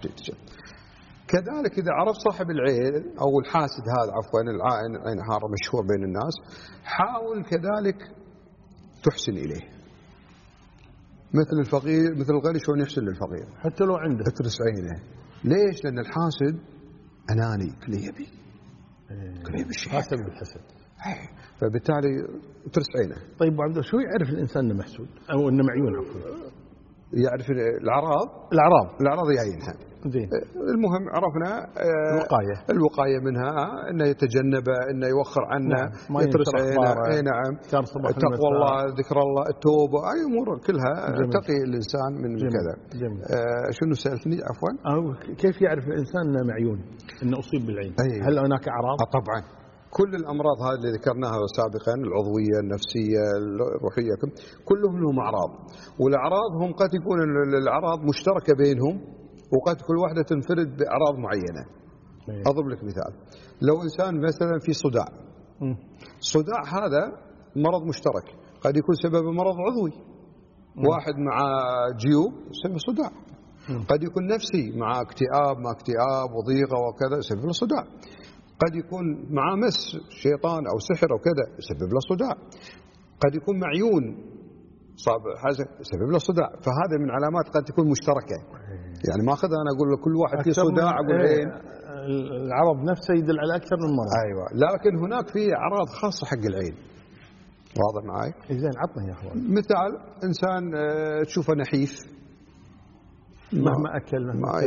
كذلك إذا عرف صاحب العين أو الحاسد هذا عفوا العين عين حارة مشهور بين الناس حاول كذلك تحسن إليه مثل الفقير مثل الغني شلون يحسن للفقير حتى لو عنده اترس عينه. ليش؟ لأن الحاسد أناني كل يبي الشيء حاسد بالحسد. فبالتالي ترس عينه. طيب أبو عبد الله شو يعرف الإنسان إنه محسود أو إنه معيون عفوا؟ يعرف الأعراض يعينها. المهم عرفنا الوقاية منها إنه يتجنب إنه يوخر عنه يترس عينه. نعم. تقوى الله ذكر الله التوبة أي أمور كلها تقي الإنسان من كذا. شنو سألتني عفوا؟ كيف يعرف الإنسان إنه معيون إنه أصيب بالعين؟ هل هناك أعراض؟ طبعا كل الأمراض هذه اللي ذكرناها سابقا العضوية النفسية الروحية كلهم لهم أعراض. والأعراض هم قد يكون الأعراض مشتركة بينهم وقد كل واحدة تنفرد بأعراض معينة. أضرب لك مثال. لو إنسان مثلا في صداع هذا مرض مشترك قد يكون سبب مرض عضوي. واحد مع جيوب سبب صداع. قد يكون نفسي مع اكتئاب وضيقة وكذا يسبب له صداع. قد يكون مع مس شيطان أو سحر أو كذا يسبب له صداع. قد يكون معيون صاب حاجة يسبب له صداع. فهذا من علامات قد تكون مشتركة، يعني ما أخذ أنا أقول لكل واحد فيه صداع أقول عين. العرض نفسه يدل على أكثر من مرض. أيوة، لكن هناك في أعراض خاصة حق العين. واضح معي؟ زين عطنا يا أخوان. مثال إنسان تشوفه نحيف مهما أكل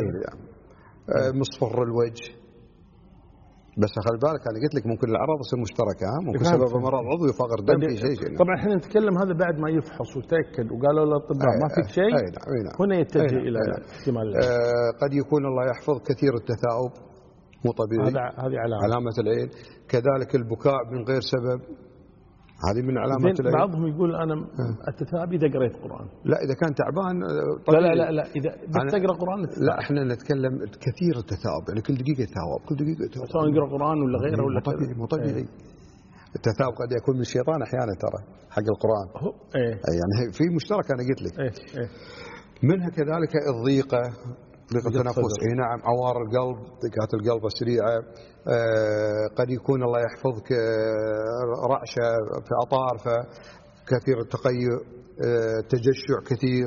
مصفر الوجه. بس خلي بالك أنا قلت لك ممكن الأعراض تصير مشتركة، ممكن سبب مرض عضوي فقر دم في شيء. طبعا احنا نتكلم هذا بعد ما يفحص وتأكد وقالوا للأطباء ما فيك شيء. هنا يتجه إلى احتمال. قد يكون الله يحفظ كثير التثاؤب مو طبيعي، هذه علامة العين. كذلك البكاء من غير سبب، هذه من علامات العين. بعضهم يقول أنا التثاؤب إذا قريت قرآن. لا إذا كان تعبان طبيعي. لا إذا بس تقرأ قرآن. لا احنا نتكلم كثير التثاؤب، يعني كل دقيقة يتثاؤب، كل دقيقة يتثاؤب، سواء يقرأ قرآن ولا غيره ولا مو طبيعي. التثاؤب قد يكون من الشيطان أحيانا ترى حق القرآن. يعني في مشترك أنا قلت لك. منها كذلك الضيقة، ضيق التنفس. نعم. عوار القلب، ضيقات القلب السريعة. قد يكون الله يحفظك رعشة في أطارفه، كثير التقيؤ، تجشع كثير،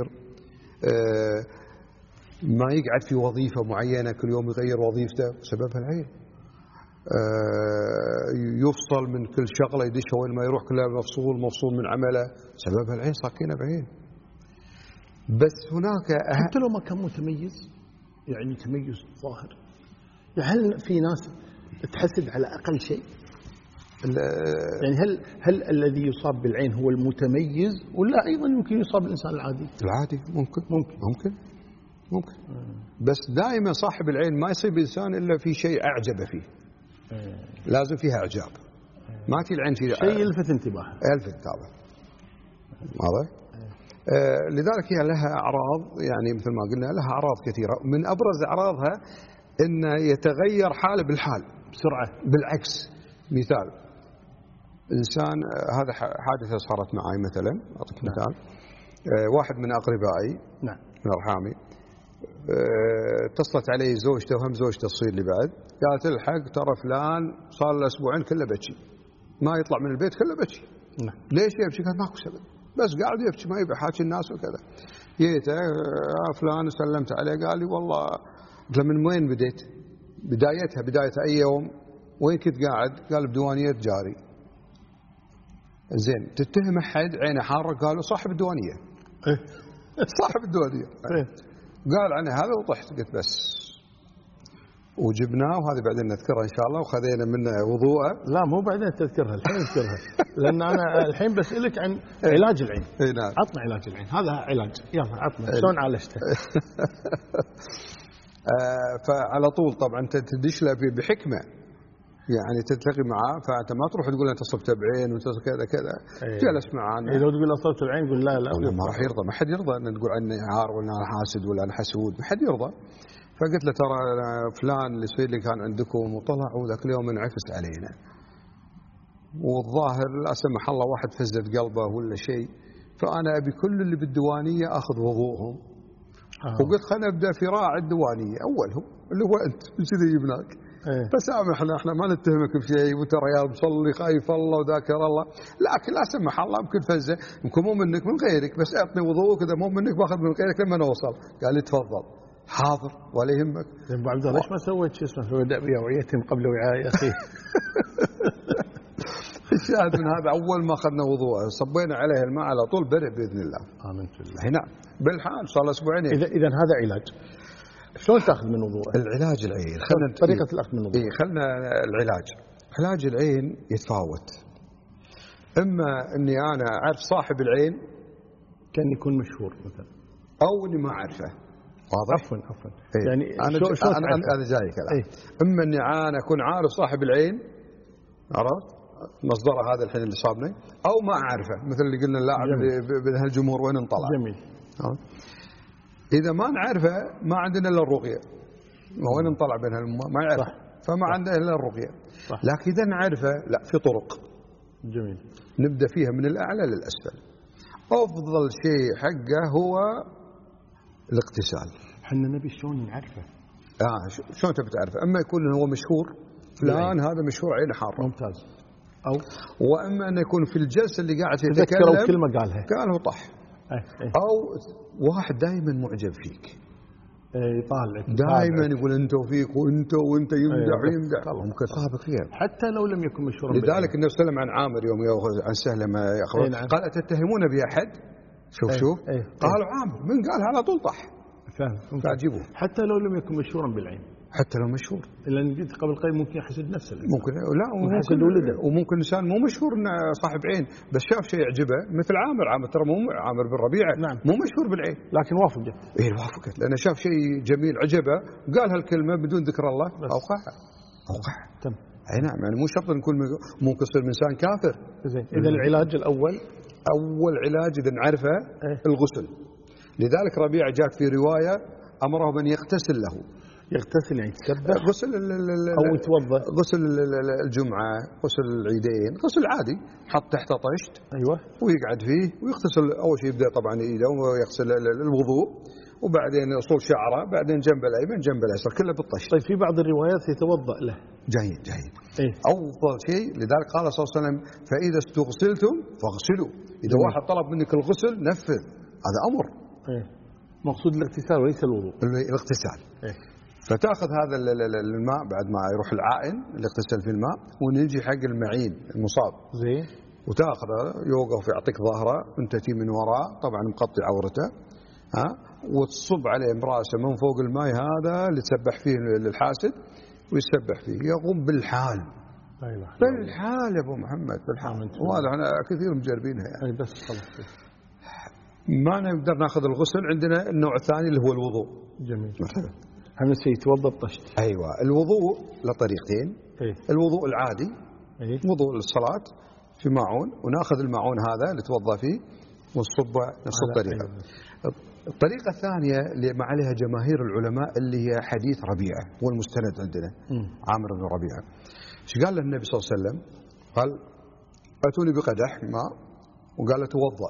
ما يقعد في وظيفة معينة كل يوم يغير وظيفته سببها العين. يفصل من كل شغلة يدش وين ما يروح كلها مفصول من عمله سببها العين، صاكينه بعين. بس هناك حتى لو ما كان متميز، يعني تميز ظاهر، هل في ناس تحسد على أقل شيء؟ يعني هل الذي يصاب بالعين هو المتميز ولا أيضا يمكن يصاب الإنسان العادي؟ العادي ممكن. بس دائما صاحب العين ما يصيب إنسان إلا في شيء أعجب فيه. لازم فيها إعجاب. ما في العين فيها شيء يلفت انتباهه. طبعا. واضح؟ لذلك هي لها أعراض، يعني مثل ما قلنا لها أعراض كثيرة. من أبرز أعراضها إن يتغير حاله بالحال بسرعة. بالعكس، مثال إنسان، هذا حادثة صارت معي مثلا، أعطيك مثال. واحد من أقربائي من أرحامي اتصلت علي زوجته، وهم زوجته تصير لي بعد، قالت الحق ترى فلان صار له أسبوعين كله بكي، ما يطلع من البيت كله بكي. ليش يبكي؟ قالت ماكو سبب، بس قاعد يبكي ما يبي حاكي الناس وكذا. جيته فلان سلمت عليه، قال لي والله. قلت له من وين بديت؟ بداية أي يوم؟ وين كنت قاعد؟ قال بديوانية جاري. زين، تتهم أحد عينه حارة؟ قالوا صاحب الديوانية. صاحب الديوانية. قال عنه هذا وطحت. قلت بس، وجبناه، وهذه بعدين نذكرها إن شاء الله، وخذينا منه وضوءه. لا مو بعدين تذكرها، الحين نذكرها. لأن أنا الحين بسألك عن علاج العين. نعم. عطنا علاج العين، هذا علاج، يلا عطنا شلون عالجته. فعلى طول طبعا تدش له بحكمة، يعني تلتقي معاه، فأنت ما تروح تقول أنت صبت بعين وأنت كذا. جلس معانا. لو تقول أصبت بعين يقول لا ما راح يرضى، ما حد يرضى أن تقول عني عار ولا أنا حاسد ولا أنا حسود، ما حد يرضى. فقلت له ترى فلان اللي يصير لي كان عندكم وطلع، وذاك اليوم انعكس علينا، والظاهر لا سمح الله واحد فزت قلبه ولا شيء، فأنا أبي كل اللي بالديوانية أخذ وضوءهم. وقلت خلنا نبدأ في راعي الديوانية أولهم اللي هو أنت، من كذا جبناك. فسامحنا، احنا ما نتهمك بشيء، وانت ريال مصلي خايف الله وذاكر الله، لكن لا سمح الله يمكن فزه، يمكن مو منك من غيرك، بس اعطني وضوءك، اذا مو منك باخذ من غيرك لما نوصل. قال لي تفضل. حاضر ولا يهمك. ابو عبد الله ليش ما سويت شو اسمه وداء بوعية قبل وعاء يا اخي؟ الشاهد من هذا، اول ما اخذنا وضوءه صبينا عليه الماء على طول برئ باذن الله. امنت بالله. هنا بالحال صار له اسبوعين. اذا هذا علاج. شلون تاخذ من وضوء؟ العلاج العين، طريقة الأخذ من وضوء. خلنا العلاج. علاج العين يتفاوت. إما أني أنا أعرف صاحب العين كان يكون مشهور مثلا، أو أني ما أعرفه. واضح؟ عفوا. يعني أنا جاي كلام. إما أني أنا أكون عارف صاحب العين، عرفت مصدره هذا الحين اللي صابني، أو ما أعرفه، مثل اللي قلنا اللاعب بهالجمهور وين انطلع. جميل. إذا ما نعرفه ما عندنا إلا الرقية، وين نطلع بينها ما يعرف، فما عندنا إلا الرقية. لكن إذا نعرفه لا، في طرق. جميل. نبدأ فيها من الأعلى للأسفل. أفضل شيء حقه هو الاغتسال. احنا نبي شلون نعرفه؟ شلون تبي تعرفه؟ أما يكون هو مشهور فلان هذا مشهور عين حارة، ممتاز، أو وأما أن يكون في الجلسة اللي قاعد يتكلم تذكروا كلمة قالها طح، أو واحد دائما معجب فيك، يطالعك دائما يقول أنت وفيك وأنت يمدح ممكن صاحبك فيها حتى لو لم يكن مشهورا. لذلك النبي صلى الله عليه وسلم عن عامر يوم عن سهل ما يخبر قال أتتهمون بأحد؟ شوف قالوا عامر، من قال على طول طح. تعجبه حتى لو لم يكن مشهورا بالعين، حتى لو مشهور، لأن قلت قبل قليل ممكن يحسد نفسه الإنسان. ممكن لا، وممكن ولده، وممكن إنسان مو مشهور إنه صاحب عين بس شاف شيء يعجبه، مثل عامر ترى مو عامر بن ربيعة، نعم، مو مشهور بالعين لكن وافقت. وافقت لأنه شاف شيء جميل عجبه، قال هالكلمة بدون ذكر الله، أوقع. تم. أي نعم، يعني مو شرط نكون ممكن يصير إنسان كافر. زين، إذا العلاج الأول، أول علاج إذا نعرفه الغسل. لذلك ربيعة جاءت في رواية أمره من يغتسل له. يغتسل يعني يتسبح، غسل أو يتوضأ، غسل الجمعة، غسل العيدين، غسل عادي، حط تحت طشت، أيوة، ويقعد فيه ويغتسل. أول شيء يبدأ طبعا إيده ويغسل الوضوء، وبعدين أصول شعره، بعدين جنب الأيمن جنب الأيسر، كله بالطشت. طيب في بعض الروايات يتوضأ له. جيد. أفضل شيء، لذلك قال صلى الله عليه وسلم فإذا استغسلتم فاغسلوا. إذا واحد طلب منك الغسل نفذ، هذا أمر. مقصود الاغتسال وليس الوضوء. الاغتسال. فتأخذ هذا الماء بعد ما يروح العائن اللي اغتسل في الماء، ونجي حق المعين المصاب. زين. وتأخذه يوقف يعطيك ظهره، وانت تجي من وراه طبعا مغطي عورته، وتصب عليه براسه من فوق الماء هذا اللي تسبح فيه للحاسد، ويسبح فيه، يقوم بالحال. بالحال يا ابو محمد، بالحال. وهذا احنا كثير مجربينها يعني. بس خلاص ما نقدر ناخذ الغسل. عندنا النوع الثاني اللي هو الوضوء. جميل. هم يتوضا بطشت. ايوه، الوضوء له طريقتين. الوضوء العادي، وضوء للصلاه في ماعون، وناخذ الماعون هذا اللي توضا فيه ونصبه نفس الطريقه. الطريقه الثانيه اللي ما عليها جماهير العلماء اللي هي حديث ربيعه، هو المستند عندنا. عامر بن ربيعه ايش قال له النبي صلى الله عليه وسلم؟ قال اتوني بقدح ماء، وقال له توضا.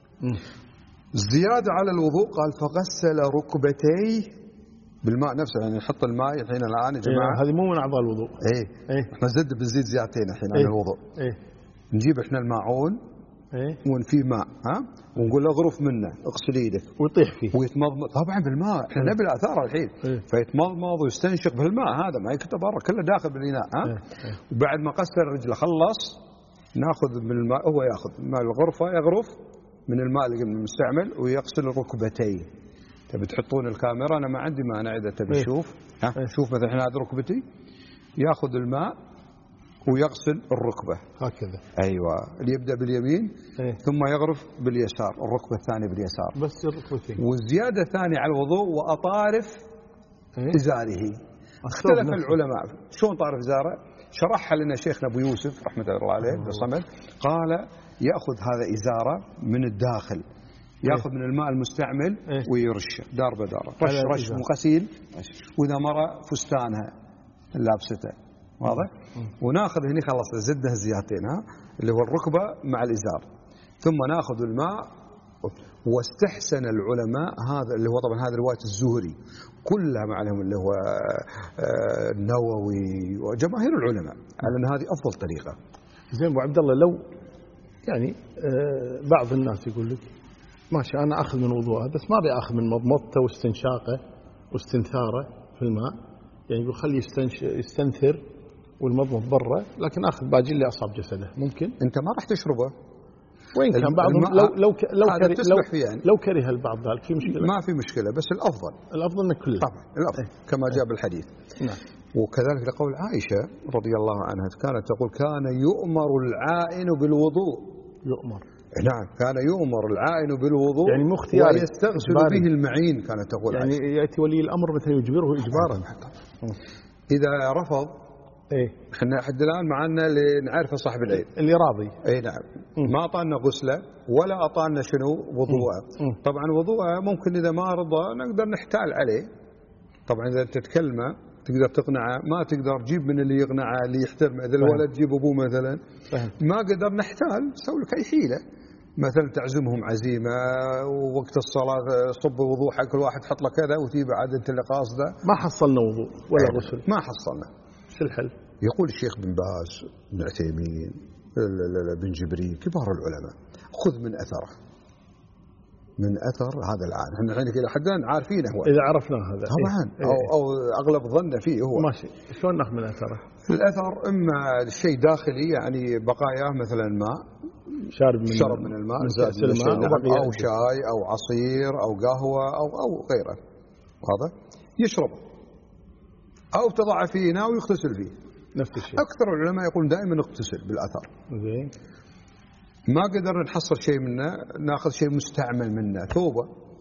زياده على الوضوء، قال فغسل ركبتيه بالماء نفسه، يعني نحط الماء الحين الان يا جماعه. هذه مو من اعضاء الوضوء. احنا بنزيد زيادتين الحين عن الوضوء. نجيب احنا الماعون ونفيه ماء، ونقول له اغرف منه، اغسل ايدك، ويطيح فيه ويتمضمض طبعا بالماء. احنا نبي الاثار الحين. فيتمضمض ويستنشق بالماء، هذا ما يكتب برا، كله داخل بالاناء. وبعد ما غسل رجله خلص، ناخذ من الماء، هو ياخذ ماء الغرفه، يغرف من الماء اللي المستعمل، ويغسل ركبتيه. تبي تحطون الكاميرا، انا ما عندي مانع اذا تبي تشوف. شوف مثلا الحين هذه ركبتي، ياخذ الماء ويغسل الركبه هكذا. ايوه، اللي يبدا باليمين ثم يغرف باليسار، الركبه الثانيه باليسار، بس الركبتين. والزياده الثانيه على الوضوء واطارف ازاره. اختلف العلماء شلون طارف ازاره. شرحها لنا شيخنا ابو يوسف رحمه الله عليه بصمد، قال ياخذ هذا ازاره من الداخل، ياخذ من الماء المستعمل ويرشه دار بدار، رش وغسيل. واذا مره فستانها لابسته، واضح. وناخذ هنا خلص زدنا الزيادتين، اللي هو الركبه مع الازار، ثم ناخذ الماء. واستحسن العلماء هذا اللي هو طبعا هذه روايه الزهري كلها معهم، اللي هو النووي وجماهير العلماء على ان هذه افضل طريقه. زين ابو عبد الله، لو يعني بعض الناس يقول لك ماشي انا اخذ من وضوءه بس ما ابي اخذ من مضمضته واستنشاقه واستنثاره في الماء، يعني يقول خلي يستنثر والمضمض برا، لكن اخذ باجي اللي اصاب جسده. ممكن انت ما راح تشربه، وين كان بعضهم لو كره البعض ذلك في مشكله؟ ما في مشكله، بس الافضل انك كله طبعا الافضل كما جاء بالحديث. نعم. وكذلك لقول عائشه رضي الله عنها كانت تقول كان يؤمر العائن بالوضوء. يؤمر، نعم، كان يؤمر العائن بالوضوء، يعني مو اختياري، ويستغسل به المعين. كانت تقول يعني ياتي ولي الامر مثلا يجبره اجبارا. اذا رفض احنا لحد الان معنا اللي نعرفه صاحب العيد اللي راضي. نعم. ما اعطانا غسله ولا اعطانا شنو وضوءه. طبعا وضوءه ممكن اذا ما رضى نقدر نحتال عليه. طبعا اذا تتكلمه تقدر تقنعه، ما تقدر جيب من اللي يقنعه، اللي يحترمه. إذا الولد جيب أبوه مثلا ما قدر، نحتال نسوي لك أي حيلة، مثلا تعزمهم عزيمة ووقت الصلاة صب وضوء حق كل واحد، حط له كذا وتجيب عاد أنت اللي قاصده. ما حصلنا وضوء ولا غسل، ما حصلنا. شو الحل؟ يقول الشيخ بن باز، بن عثيمين، بن جبريل، كبار العلماء، خذ من أثره، من أثر هذا العالم. احنا الحين كذا حد عارفينه هو إذا عرفنا هذا طبعا أو أغلب ظن فيه هو. ماشي، شلون ناخذ من أثره؟ الأثر إما شيء داخلي، يعني بقاياه مثلا ماء، شرب من الماء، زاد من الشيء، أو شاي أو عصير أو قهوة أو غيره، هذا يشرب، أو تضع في إناء ويغتسل فيه. نفس الشيء. أكثر العلماء يقولون دائما اغتسل بالأثر. زين. ما قدرنا نحصل شيء منه، ناخذ شيء مستعمل منه، ثوبه،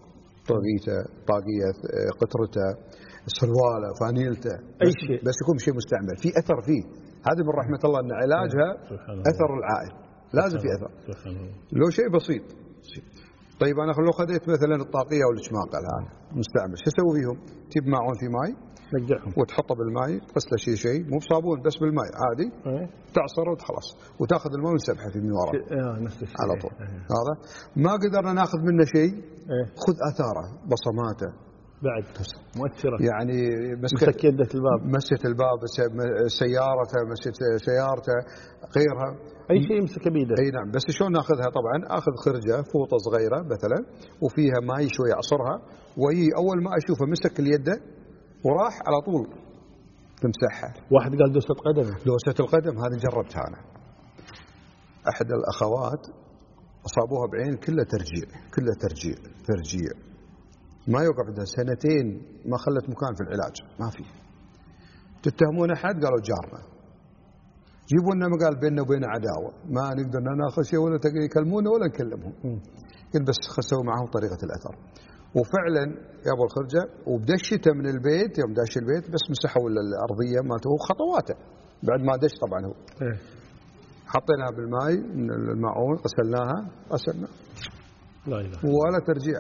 طاقية، قطرته، سرواله، فانيلته، أي شيء، بس يكون شيء مستعمل في أثر فيه. هذه من رحمة الله أن علاجها أثر العائل، لازم في أثر، لو شيء بسيط. طيب أنا لو خذيت مثلا الطاقية والشماغ الآن مستعمل، شو أسوي فيهم؟ تجيب معون في ماء نقعهم وتحطه بالماء، تغسله شيء مو بصابون، بس بالماء عادي، تعصره وتخلص، وتاخذ الماء ونسبحه في من وراء نفس الشيء على طول. هذا ما قدرنا ناخذ منه شيء، خذ اثاره، بصماته بعد مؤثره، يعني مسك يده الباب، مسك الباب، سيارته، مسك سيارته، غيرها، اي شيء يمسك بيده. اي نعم. بس شلون ناخذها؟ طبعا اخذ خرجه، فوطه صغيره مثلا، وفيها ماء شوي، اعصرها، وهي اول ما اشوفه مسك اليده وراح على طول تمسحها. واحد قال دوسة قدم. دوسة القدم هذه جربتها أنا. أحد الأخوات أصابوها بعين كلها ترجيع، ما يوقف عندها 2 سنين، ما خلت مكان في العلاج، ما في. تتهمون أحد؟ قالوا جارنا. جيبوا لنا، قال بيننا وبينه عداوة، ما نقدر ناخذ شيء ولا يكلمونا ولا نكلمهم. قل بس خسوا معهم طريقة الأثر. وفعلا يا ابو الخرجه، وبدشته من البيت، يوم داش البيت بس مسحوا الارضيه مالته وخطواته بعد ما دش طبعا هو. حطيناها بالماء من الماعون، غسلناها لا اله ولا ترجيع.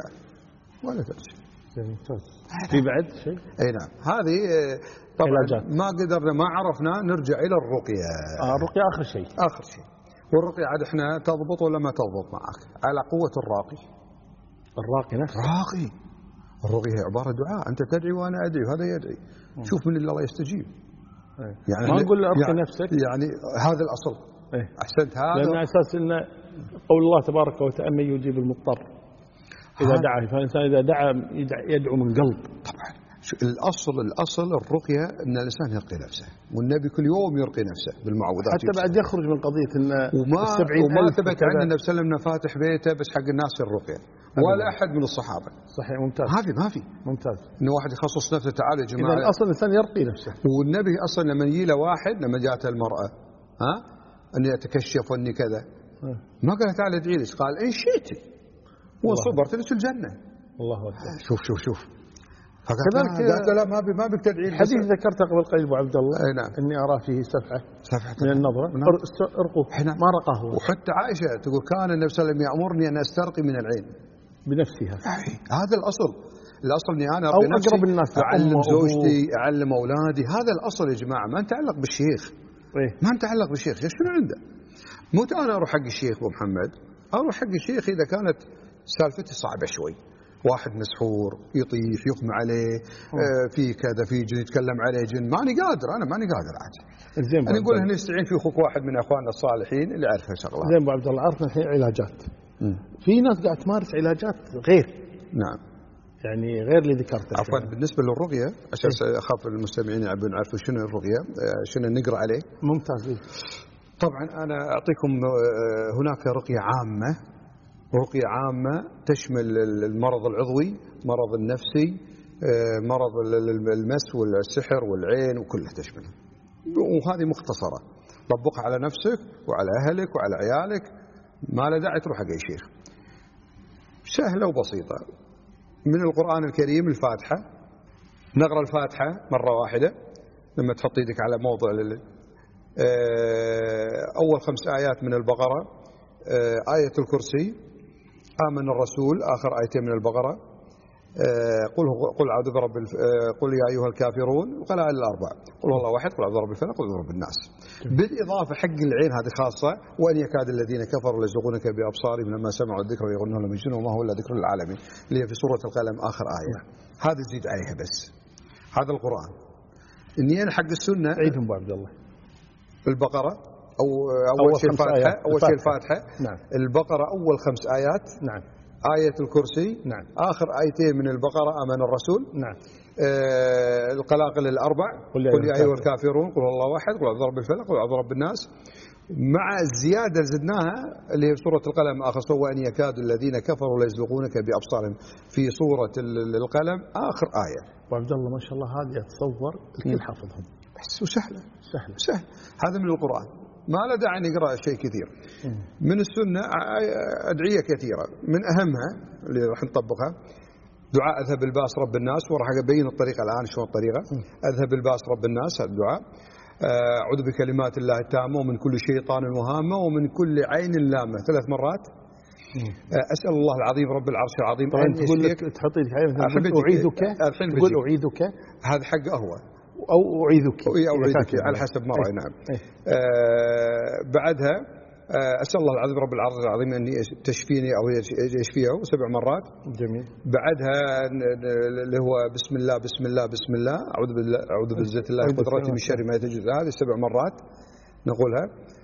في بعد شيء؟ اي نعم. هذه طبعا ما قدرنا، ما عرفنا، نرجع الى الرقيه. الرقيه اخر شيء. والرقيه عاد احنا تضبط ولا ما تضبط معك على قوه الراقي نفسه. الرقية هي عبارة دعاء، أنت تدعي وأنا أدعي وهذا يدعي، شوف من اللي الله يستجيب. يعني ما نقول أرقي نفسك، يعني هذا الأصل. أحسنت. هذا لأن أساس إن قول الله تبارك وتعالى من يجيب المضطر إذا دعا، فالإنسان إذا دعا يدعو من قلب. طبعا الأصل الرقية أن الإنسان يرقي نفسه، والنبي كل يوم يرقي نفسه بالمعوذات، حتى بعد يخرج من قضية إن وما ثبت عن النبي صلى الله عليه وسلم فاتح بيته بس حق الناس في الرقية، ولا أحد من الصحابة. صحيح. ممتاز. ما في ممتاز إنه واحد يخصص نفسه، تعالوا يا جماعة. إذا الأصل الإنسان يرقي نفسه. والنبي أصلا لما يجي له واحد، لما جاءت المرأة أني أتكشف وأني كذا، ما قال تعال ادعي لي، قال إن شئتي وصبرت لك الجنة. الله أكبر. شوف كذلك لا ما بك تدعي. الحديث ذكرته قبل قليل ابو عبد الله. نعم. اني ارى فيه سفحه من النظره. ارقوا. ما رقاه هو. وحتى عائشه تقول كان النبي صلى الله عليه وسلم يامرني ان استرقي من العين بنفسها. هذا الاصل اني انا او اقرب الناس، اعلم زوجتي، اعلم اولادي. هذا الاصل يا جماعه، ما نتعلق بالشيخ. ما نتعلق بالشيخ، شنو عنده؟ مو انا اروح حق الشيخ ابو محمد، اروح حق الشيخ اذا كانت سالفتي صعبه شوي، واحد مسحور يطيح يغمى عليه، في كذا، في جن يتكلم عليه جن، ماني قادر عاد. انا نقول هنا نستعين في اخوك واحد من اخواننا الصالحين اللي عارف هالشغلات. زين ابو عبد الله، عرفنا الحين علاجات. في ناس قاعد تمارس علاجات غير. نعم. يعني غير اللي ذكرته. عفوا، بالنسبه للرقيه عشان اخاف المستمعين يعرفوا شنو الرقيه، شنو نقرا عليه. ممتاز. طبعا انا اعطيكم هناك رقيه عامه تشمل المرض العضوي، مرض النفسي، مرض المس والسحر والعين، وكلها تشمله، وهذه مختصرة طبقها على نفسك وعلى أهلك وعلى عيالك، ما له داعي تروح حق أي شيخ. سهلة وبسيطة. من القرآن الكريم الفاتحة، نقرأ الفاتحة مرة واحدة لما تحط يدك على موضع أول 5 آيات من البقرة، آية الكرسي، آمن الرسول، آخر آيتين من البقرة، قل أعوذ برب قل يا أيها الكافرون وقال الأربع قل هو الله واحد قل أعوذ برب الفلق قل أعوذ برب الناس. بالإضافة حق العين هذه خاصة وأن يكاد الذين كفروا ليزغونك بأبصارهم لما سمعوا الذكر ويظنون مجنون وما هو إلا ذكر للعالمين اللي هي في سورة القلم آخر آية. هذا زيد عليها بس. هذا القرآن. النيين حق السنة عيدهم أبو عبد الله. البقرة أول شيء الفاتحة. أول شيء الفاتحة. نعم. البقرة أول 5 آيات. نعم. آية الكرسي. نعم. آخر آيتين من البقرة آمن الرسول. نعم. القلاقل الأربع قل يا أيها الكافرون قل الله واحد قل أعوذ برب الفلق قل أعوذ برب الناس مع الزيادة زدناها اللي هي سورة القلم آخر سوى أن يكاد الذين كفروا ليزلقونك بأبصارهم في سورة القلم آخر آية. أبو عبد الله ما شاء الله هذه أتصور الكل حافظهم بس وسهلة سهل. هذا من القرآن ما له داعي نقرأ شيء كثير. من السنة أدعية كثيرة من أهمها اللي راح نطبقها دعاء أذهب الباس رب الناس وراح أبين الطريقة الآن شلون الطريقة. أذهب الباس رب الناس هذا الدعاء. أعوذ بكلمات الله التامة ومن كل شيطان وهامة ومن كل عين لامة 3 مرات. أسأل الله العظيم رب العرش العظيم أن يشفيك. تحط لك أعيذك تقول أعيذك هذا حقه هو أو أعيذك على حسب مرة. نعم. بعدها أسأل الله العظيم رب العرش العظيم أن تشفيني أو يشفيه 7 مرات. جميل. بعدها اللي هو بسم الله بسم الله بسم الله أعوذ بعزة الله قدرتي من شر ما يتجوز هذه 7 مرات نقولها.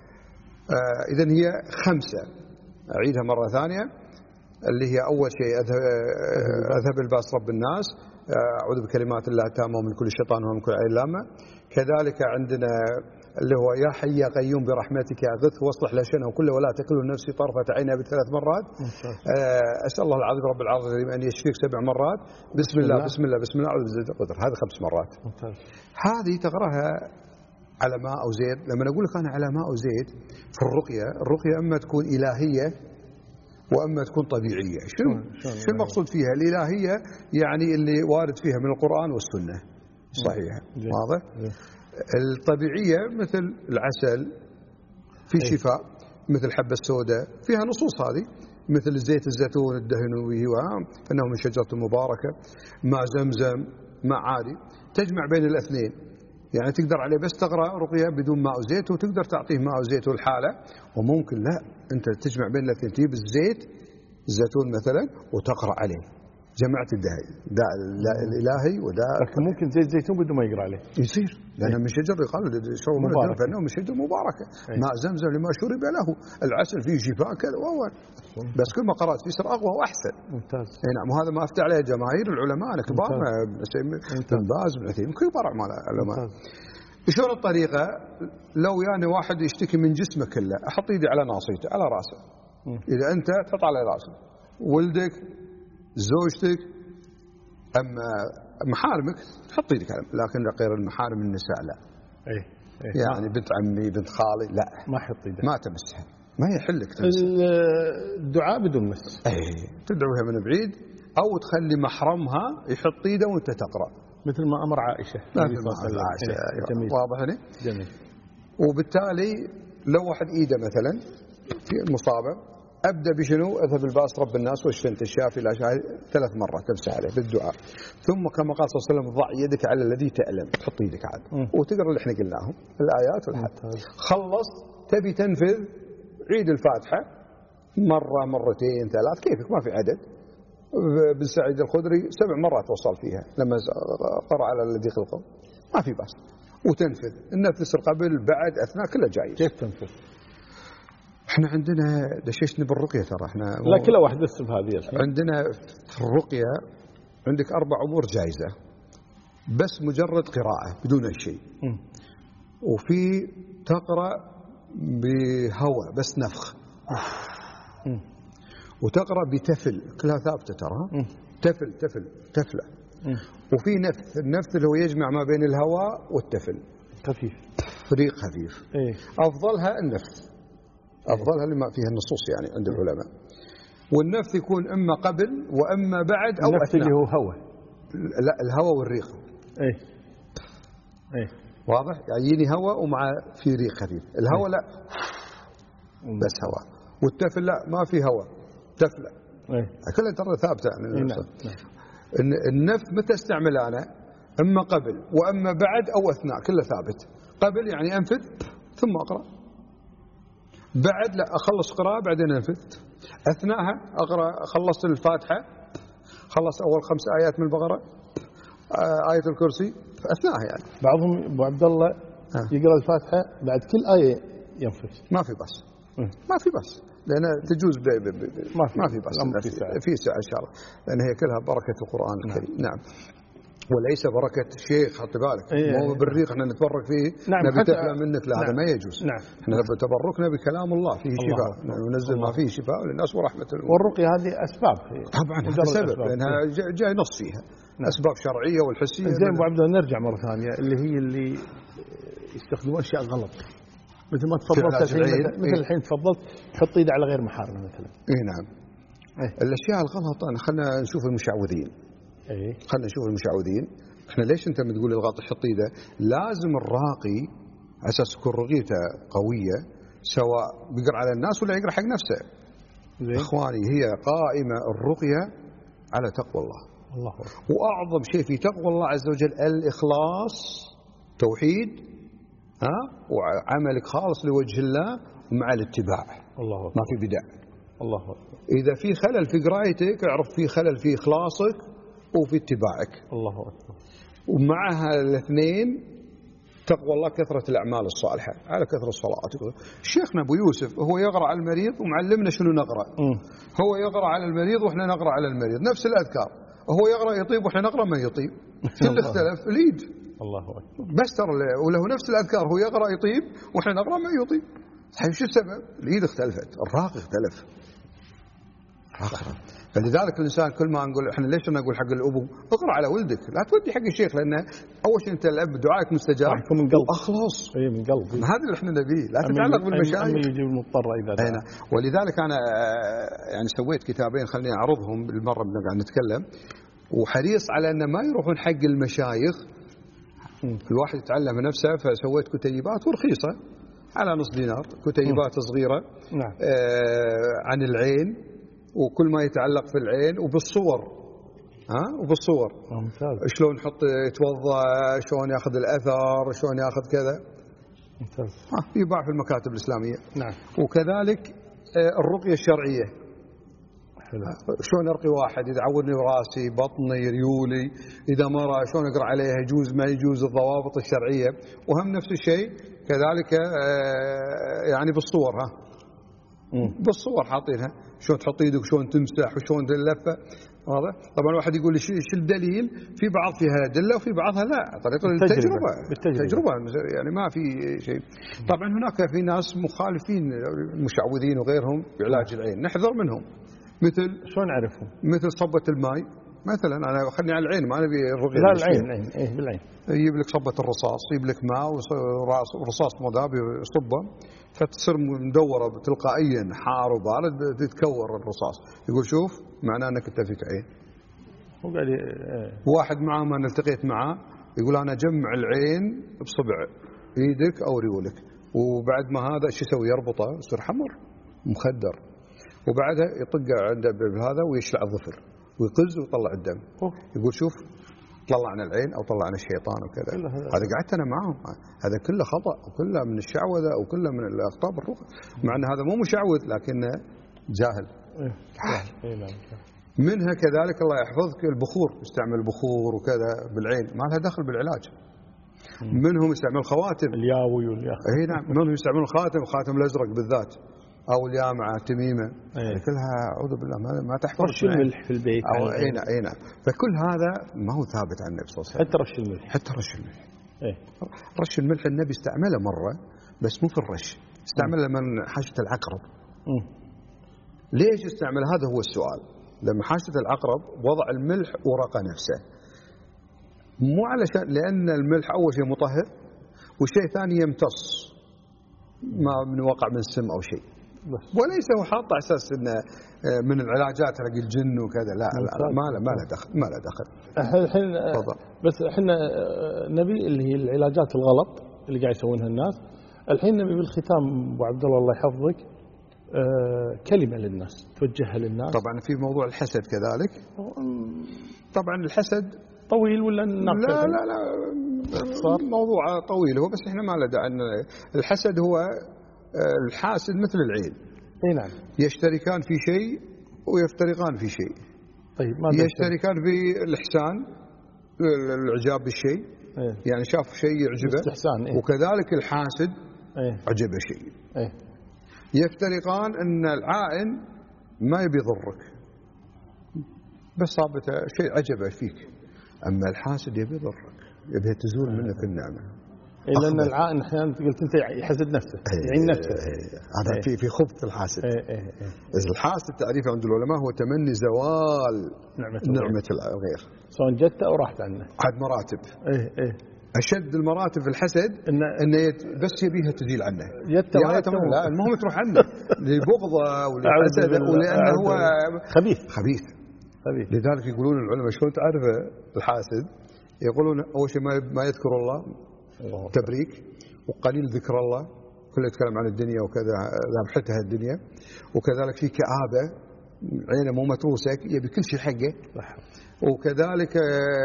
إذن هي 5 أعيدها مرة ثانية اللي هي أول شيء أذهب الباس رب الناس أعوذ بكلمات الله التامة ومن كل شيطان ومن كل عين لامة. كذلك عندنا اللي هو يا حي يا قيوم برحمتك أغث واصلح لشأنه كله ولا تكل نفسي طرفة عينها ب3 مرات. أسأل الله العظيم رب العرش أن يشفيك 7 مرات. بسم الله بسم الله بسم الله أعوذ بالله القدر هذا 5 مرات. هذه تقرأها على ماء أو زيت. لما أقول لك أنا على ماء أو زيت في الرقية أما تكون إلهية وأما تكون طبيعية. شو المقصود فيها؟ الإلهية يعني اللي وارد فيها من القرآن والسنة صحيحة واضح. الطبيعية مثل العسل في شفاء مثل الحبة السوداء فيها نصوص هذه مثل زيت الزيتون الدهنوا به فإنه من شجرة مباركة ماء زمزم ماء عادي تجمع بين الاثنين يعني تقدر عليه بس تقرأ رقية بدون ماء وزيت وتقدر تعطيه ماء وزيت والحالة وممكن لا أنت تجمع بين الاثنين تجيب الزيت الزيتون مثلا وتقرأ عليه جمعت داء الإلهي وداء. لكن ممكن زيت زيتون بدون ما يقرأ عليه يصير لأنه من شجر يقال مبارك فإنه من شجر مباركة. ماء زمزم لما شرب له العسل فيه شفاء كذا بس كل ما قرأت فيه يصير أقوى وأحسن. ممتاز. نعم وهذا ما أفتح عليه جماهير العلماء أنا كبار بن باز بن عثيمين كبار علماء. شلون الطريقة؟ لو يعني واحد يشتكي من جسمه كله أحط يدي على ناصيته على رأسه. إذا أنت تحط على رأسه ولدك زوجتك أما محارمك تحط يدك على لكن غير المحارم النساء لا. يعني بنت عمي بنت خالي لا ما حط يدك ما تمسها ما يحلك تمسها. الدعاء بدون مس تدعوها من بعيد أو تخلي محرمها يحط يده وأنت تقرأ مثل ما أمر عائشة. واضح هنا؟ جميل. وبالتالي لو واحد إيده مثلا في المصابة أبدأ بشنو أذهب الباس رب الناس واشفي أنت الشافي لا شافي 3 مرات تمسح عليه بالدعاء ثم كما قال صلى الله عليه وسلم ضع يدك على الذي تألم تحط يدك عاد وتقرأ اللي احنا قلناهم الآيات والحد. خلصت تبي تنفذ عيد الفاتحة مرة مرتين 3 كيفك ما في عدد. بن سعيد الخدري 7 مرات وصل فيها لما قرأ على الذي خلقه ما في بس وتنفذ النفس قبل بعد أثناء كله جايز. كيف تنفذ؟ احنا عندنا دششنا بالرقية ترى احنا لا كل واحد بس بهذه عندنا في الرقية عندك 4 أمور جائزة بس مجرد قراءة بدون أي شيء وفي تقرأ بهواء بس نفخ وتقرأ بتفل كلها ثابتة ترى تفلة وفي النفث اللي هو يجمع ما بين الهواء والتفل خفيف ريق خفيف. أفضلها النفث أفضلها لما فيها النصوص يعني عند العلماء والنفث يكون إما قبل وإما بعد أو النفث اللي هو هواء لا الهواء والريق واضح يعني يجيني هواء ومع في ريق خفيف الهواء لا بس هواء والتفل لا ما في هواء تفلة كلها ترى ثابتة يعني النف متى استعمله أنا؟ إما قبل وإما بعد أو أثناء، كله ثابت. قبل يعني أنفذ ثم أقرأ، بعد لا أخلص قراءة بعدين أنفذ، أثناءها أقرأ، خلصت الفاتحة، خلص أول 5 آيات من البقرة، آية الكرسي أثناءها يعني. بعضهم أبو عبد الله يقرأ الفاتحة بعد كل آية ينفذ. ما في بس، ما في بس، لأن تجوز ما في بس، في سعة إن شاء الله، لأن هي كلها بركة القرآن الكريم. نعم. وليس بركة الشيخ، حط بالك، مو بالريق احنا نتبرك فيه. نعم. نبي تفهم منك، لا هذا ما يجوز. نعم. احنا تبركنا بكلام الله فيه شفاء، ننزل ما فيه شفاء للناس ورحمة. والرقية هذه أسباب طبعا، هذا سبب، لأنها جاي نص فيها. نعم. أسباب شرعية والحسية. زين أبو عبد الله، نرجع مرة ثانية اللي يستخدمون أشياء غلط، مثل ما تفضلت الحين، مثل الحين تفضلت تحط إيده على غير محارمه مثلا. نعم. الأشياء الغلط، خلنا نشوف المشعوذين. خلنا نشوف المشعوذين. احنا ليش انت بتقول الغلط حط ايده؟ لازم الراقي اساس تكون رقيته قويه، سواء بيقرا على الناس ولا يقرا حق نفسه. اخواني، هي قائمه الرقيه على تقوى الله. الله. واعظم شيء في تقوى الله عز وجل الاخلاص، توحيد، وعملك خالص لوجه الله ومع الاتباع. الله. ما في بدع. الله. اذا في خلل في قراءتك اعرف في خلل في اخلاصك وفي اتباعك. الله أكبر. ومعها الاثنين تقوى الله، كثرة الأعمال الصالحة على كثرة الصلاة. شيخنا أبو يوسف هو يقرأ على المريض ومعلمنا شنو نقرأ. هو يقرأ على المريض وإحنا نقرأ على المريض نفس الأذكار. هو يقرأ يطيب وإحنا نقرأ ما يطيب. كل اختلف اليد. الله أكبر. بس ترى وله نفس الأذكار، هو يقرأ يطيب وإحنا نقرأ ما يطيب. طيب شو السبب؟ اليد اختلفت، الراق اختلف. فلذلك الإنسان كل ما نقول احنا ليش نقول حق الأبو اقرأ على ولدك، لا تودي حق الشيخ، لأن أول شيء أنت الأب دعائك مستجاب من قلب، أخلص. من قلب. هذا اللي احنا نبيه، لا تتعلق بالمشايخ. يجيب المضطر إذا دعا. ولذلك أنا يعني سويت كتابين خليني أعرضهم بالمرة بنقعد نتكلم، وحريص على أن ما يروحون حق المشايخ، الواحد يتعلم نفسه. فسويت كتيبات ورخيصة على نص دينار، كتيبات صغيرة. نعم. عن العين وكل ما يتعلق في العين وبالصور، وبالصور. ممتاز. شلون يحط يتوضا، شلون ياخذ الاثر، شلون ياخذ كذا. ممتاز. يباع في المكاتب الاسلاميه. نعم. وكذلك الرقيه الشرعيه. حلو. شلون ارقي واحد اذا عورني راسي، بطني، ريولي، اذا مرة شلون اقرا عليها، يجوز ما يجوز، الضوابط الشرعيه. وهم نفس الشيء كذلك يعني بالصور. بالصور حاطينها، شلون تحط يدك، شلون تمسح، وشلون تلفه. واضح؟ طبعا واحد يقول لي شو الدليل؟ في بعض فيها ادله وفي بعضها لا، طريقه التجربه يعني ما في شيء. طبعا هناك في ناس مخالفين المشعوذين وغيرهم بعلاج العين، نحذر منهم. مثل شلون نعرفهم؟ مثل صبة الماء مثلا. انا خلني على العين، ما نبي الرقيه. لا العين، بالعين. يجيب لك صبة الرصاص، يجيب لك ماء ورصاص مذاب يصبه، فتصير مدورة تلقائيا، حار وبارد تتكور الرصاص. يقول شوف معناه انك انت فيك عين. هو قال واحد معه ما نلتقيت معه يقول انا اجمع العين بصبع ايدك او ريولك، وبعد ما هذا شو يسوي؟ يربطه يصير حمر مخدر، وبعدها يطقه عنده بهذا ويشلع الظفر ويقز ويطلع الدم. يقول شوف طلعنا العين او طلعنا الشيطان وكذا. هذا قعدت انا معهم، هذا كله خطا وكله من الشعوذه وكله من الاخطاء بالرقى، مع ان هذا مو مشعوذ لكنه جاهل. منها كذلك الله يحفظك البخور، يستعمل البخور وكذا بالعين، ما لها دخل بالعلاج. منهم يستعمل خواتم، الياوي اي نعم. منهم يستعملون الخاتم الازرق بالذات، او اليامعه تميمه. كلها اعوذ بالله ما تحفظ. رش الملح في البيت او اي نعم. فكل هذا ما هو ثابت عن النبي صلى الله عليه وسلم. حتى رش الملح، رش الملح النبي استعمله مره بس مو في الرش، استعمله لما حاشة العقرب. ليش استعمل؟ هذا هو السؤال. لما حاشة العقرب وضع الملح ورقه نفسه، مو علشان، لأن الملح أول شيء مطهر، والشيء ثاني يمتص ما من وقع من السم أو شيء، وليس هو حاط على أساس إنه من العلاجات حق الجن وكذا. لا ما له دخل، ما له دخل. الحين بس احنا نبي اللي هي العلاجات الغلط اللي قاعد يسوونها الناس. الحين نبي بالختام أبو عبد الله، الله يحفظك، كلمة للناس توجهها للناس. طبعا في موضوع الحسد كذلك. طبعا الحسد طويل ولا لا لا لا موضوع طويل هو، بس احنا ما له داعي. الحسد هو الحاسد مثل العين. اي نعم. يشتركان في شيء ويفترقان في شيء. طيب يشتركان في الإحسان، الإعجاب بالشيء. يعني شاف شيء يعجبه. استحسان. وكذلك الحاسد عجبه شيء. يفترقان ان العائن ما يبي يضرك، بس صابته شيء عجبه فيك، اما الحاسد يبي يضرك، يبي تزول منك النعمه. لان العائن احيانا قلت انت يحسد نفسه، يعين نفسه. هذا في خبث الحاسد. الحاسد تعريفه عند العلماء هو تمني زوال نعمه الغير، سواء جت او راحت عنه. عاد مراتب. أشد المراتب في الحسد إنه بس يبيها تزيل عنه. لا المهم تروح عنه لبغضه ولحسده ولأنه هو خبيث. لذلك يقولون العلماء شلون تعرفه الحاسد؟ يقولون أول شيء ما يذكر الله تبريك، وقليل ذكر الله، كله يتكلم عن الدنيا وكذا ذابحتها الدنيا، وكذلك في كآبة، عينه مو متروسة، يبي كل شيء حقه، وكذلك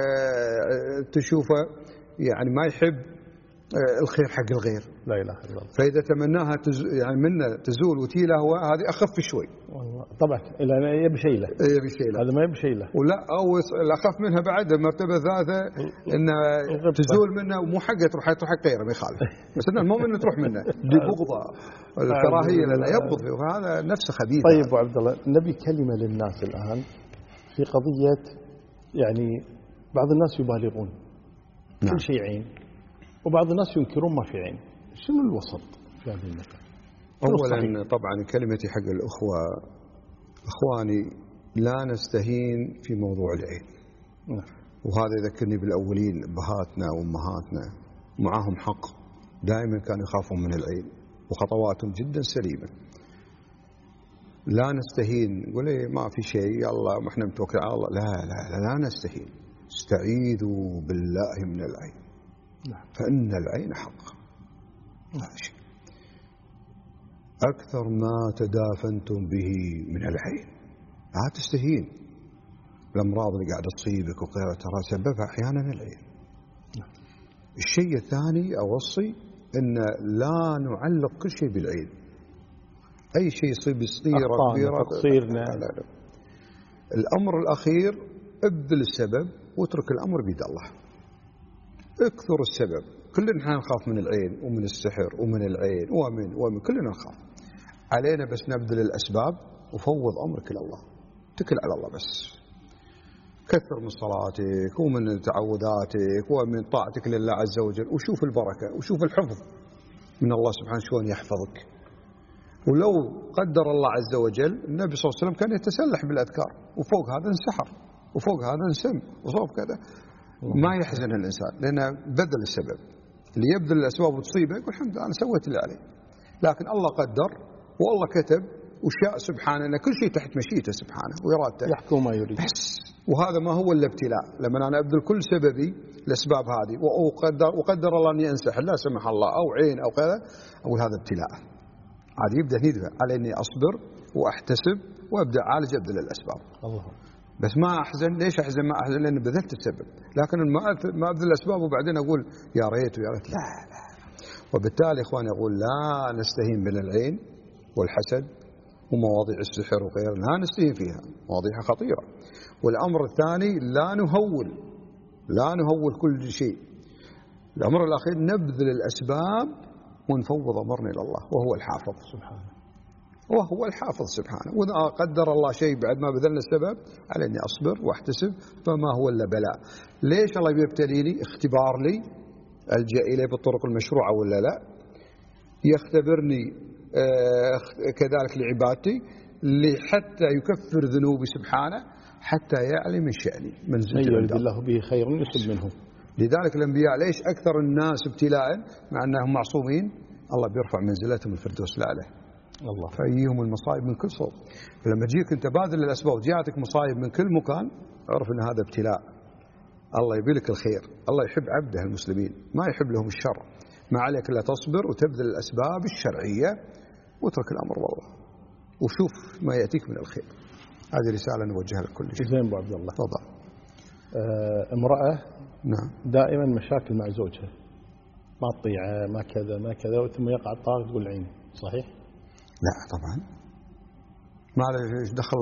تشوفه يعني ما يحب الخير حق الغير. لا إله إلا الله. فإذا تمناها يعني منه تزول وتيله هو هذه أخف شوي. والله طبعا يبي شيء له. يبي شيء له. هذا ما يبي شيء له. ولا أو الأخف منها بعد المرتبة الثالثة إن تزول منه ومو حقه تروح حق غيره ما يخالف. بس إنه المهم إنه تروح منه لبغضه الكراهية لأنه يبغض فيه، وهذا نفسه خبيث. طيب أبو عبد الله، نبي كلمة للناس الآن في قضية، يعني بعض الناس يبالغون. نعم. كل شيء عين، وبعض الناس ينكرون ما في عين. شنو الوسط في هذه المسألة؟ أولا طبعا كلمتي حق الأخوة، أخواني لا نستهين في موضوع العين. وهذا يذكرني بالأولين، أبهاتنا وأمهاتنا معاهم حق، دائما كانوا يخافون من العين وخطواتهم جدا سليمة. لا نستهين نقول إيه ما في شيء يلا ما احنا متوكل على الله. لا لا لا, لا نستهين. استعيذوا بالله من العين. فإن العين حق. هذا شيء أكثر ما تدافنتم به من العين. لا تستهين. الأمراض اللي قاعدة تصيبك وغيرها ترى سببها أحيانا العين. الشيء الثاني أوصي أن لا نعلق كل شيء بالعين. أي شيء يصيب صغيرة كبيرة تقصيرنا. الأمر الأخير ابذل السبب واترك الأمر بيد الله. اكثر السبب. كلنا نخاف من العين ومن السحر ومن العين ومن كلنا نخاف. علينا بس نبذل الأسباب وفوض أمرك إلى الله. اتكل على الله بس. كثر من صلاتك ومن تعوذاتك ومن طاعتك لله عز وجل، وشوف البركة وشوف الحفظ من الله سبحانه شلون يحفظك. ولو قدر الله عز وجل النبي صلى الله عليه وسلم كان يتسلح بالأذكار، وفوق هذا انسحر وفوق هذا انسم وصوب كذا. ما يحزن الإنسان لأنه بذل السبب. اللي يبذل الأسباب وتصيبه يقول الحمد لله أنا سويت اللي علي. لكن الله قدر والله كتب وشاء سبحانه أن كل شيء تحت مشيئته سبحانه وإرادته. يحكم ما يريد. بس وهذا ما هو إلا ابتلاء. لما أنا أبذل كل سببي الأسباب هذه وقدر الله أني أنسحر لا سمح الله أو عين أو كذا، أقول هذا ابتلاء. عاد يبدأ ندفع على أني أصبر وأحتسب وأبدأ أعالج أبذل الأسباب. الله. بس ما أحزن. ليش أحزن؟ ما أحزن لأني بذلت السبب. لكن ما أبذل الأسباب وبعدين أقول يا ريت ويا ريت. لا لا. وبالتالي إخواني أقول لا نستهين من العين والحسد ومواضيع السحر وغيرها، لا نستهين فيها، مواضيعها خطيرة. والأمر الثاني لا نهول كل شيء. الأمر الأخير نبذل الأسباب ونفوض أمرنا إلى الله وهو الحافظ سبحانه. وهو الحافظ سبحانه. وإذا قدر الله شيء بعد ما بذلنا السبب على أني أصبر واحتسب، فما هو إلا بلاء. ليش الله يبتليني؟ اختبار لي، ألجأ إليه بالطرق المشروعة ولا لا، يختبرني كذلك لعبادتي حتى يكفر ذنوبي سبحانه، حتى يعلم من شأني منزلتي يريد الله به خير يصب منه. لذلك الأنبياء ليش أكثر الناس ابتلاء مع أنهم معصومين؟ الله بيرفع منزلتهم الفردوس الأعلى. الله. فيهم المصائب من كل صوب. فلما تجيك أنت باذل الأسباب وجاءتك مصائب من كل مكان، اعرف أن هذا ابتلاء. الله يبي لك الخير. الله يحب عبده المسلمين، ما يحب لهم الشر. ما عليك إلا تصبر وتبذل الأسباب الشرعية واترك الأمر والله. وشوف ما يأتيك من الخير. هذه رسالة نوجهها لكل شيء. زين أبو عبد الله. تفضل. امرأة نعم. دائما مشاكل مع زوجها، ما تطيعه، ما كذا ما كذا، ثم يقع الطلاق تقول عيني، صحيح؟ لا طبعا، ما له دخل.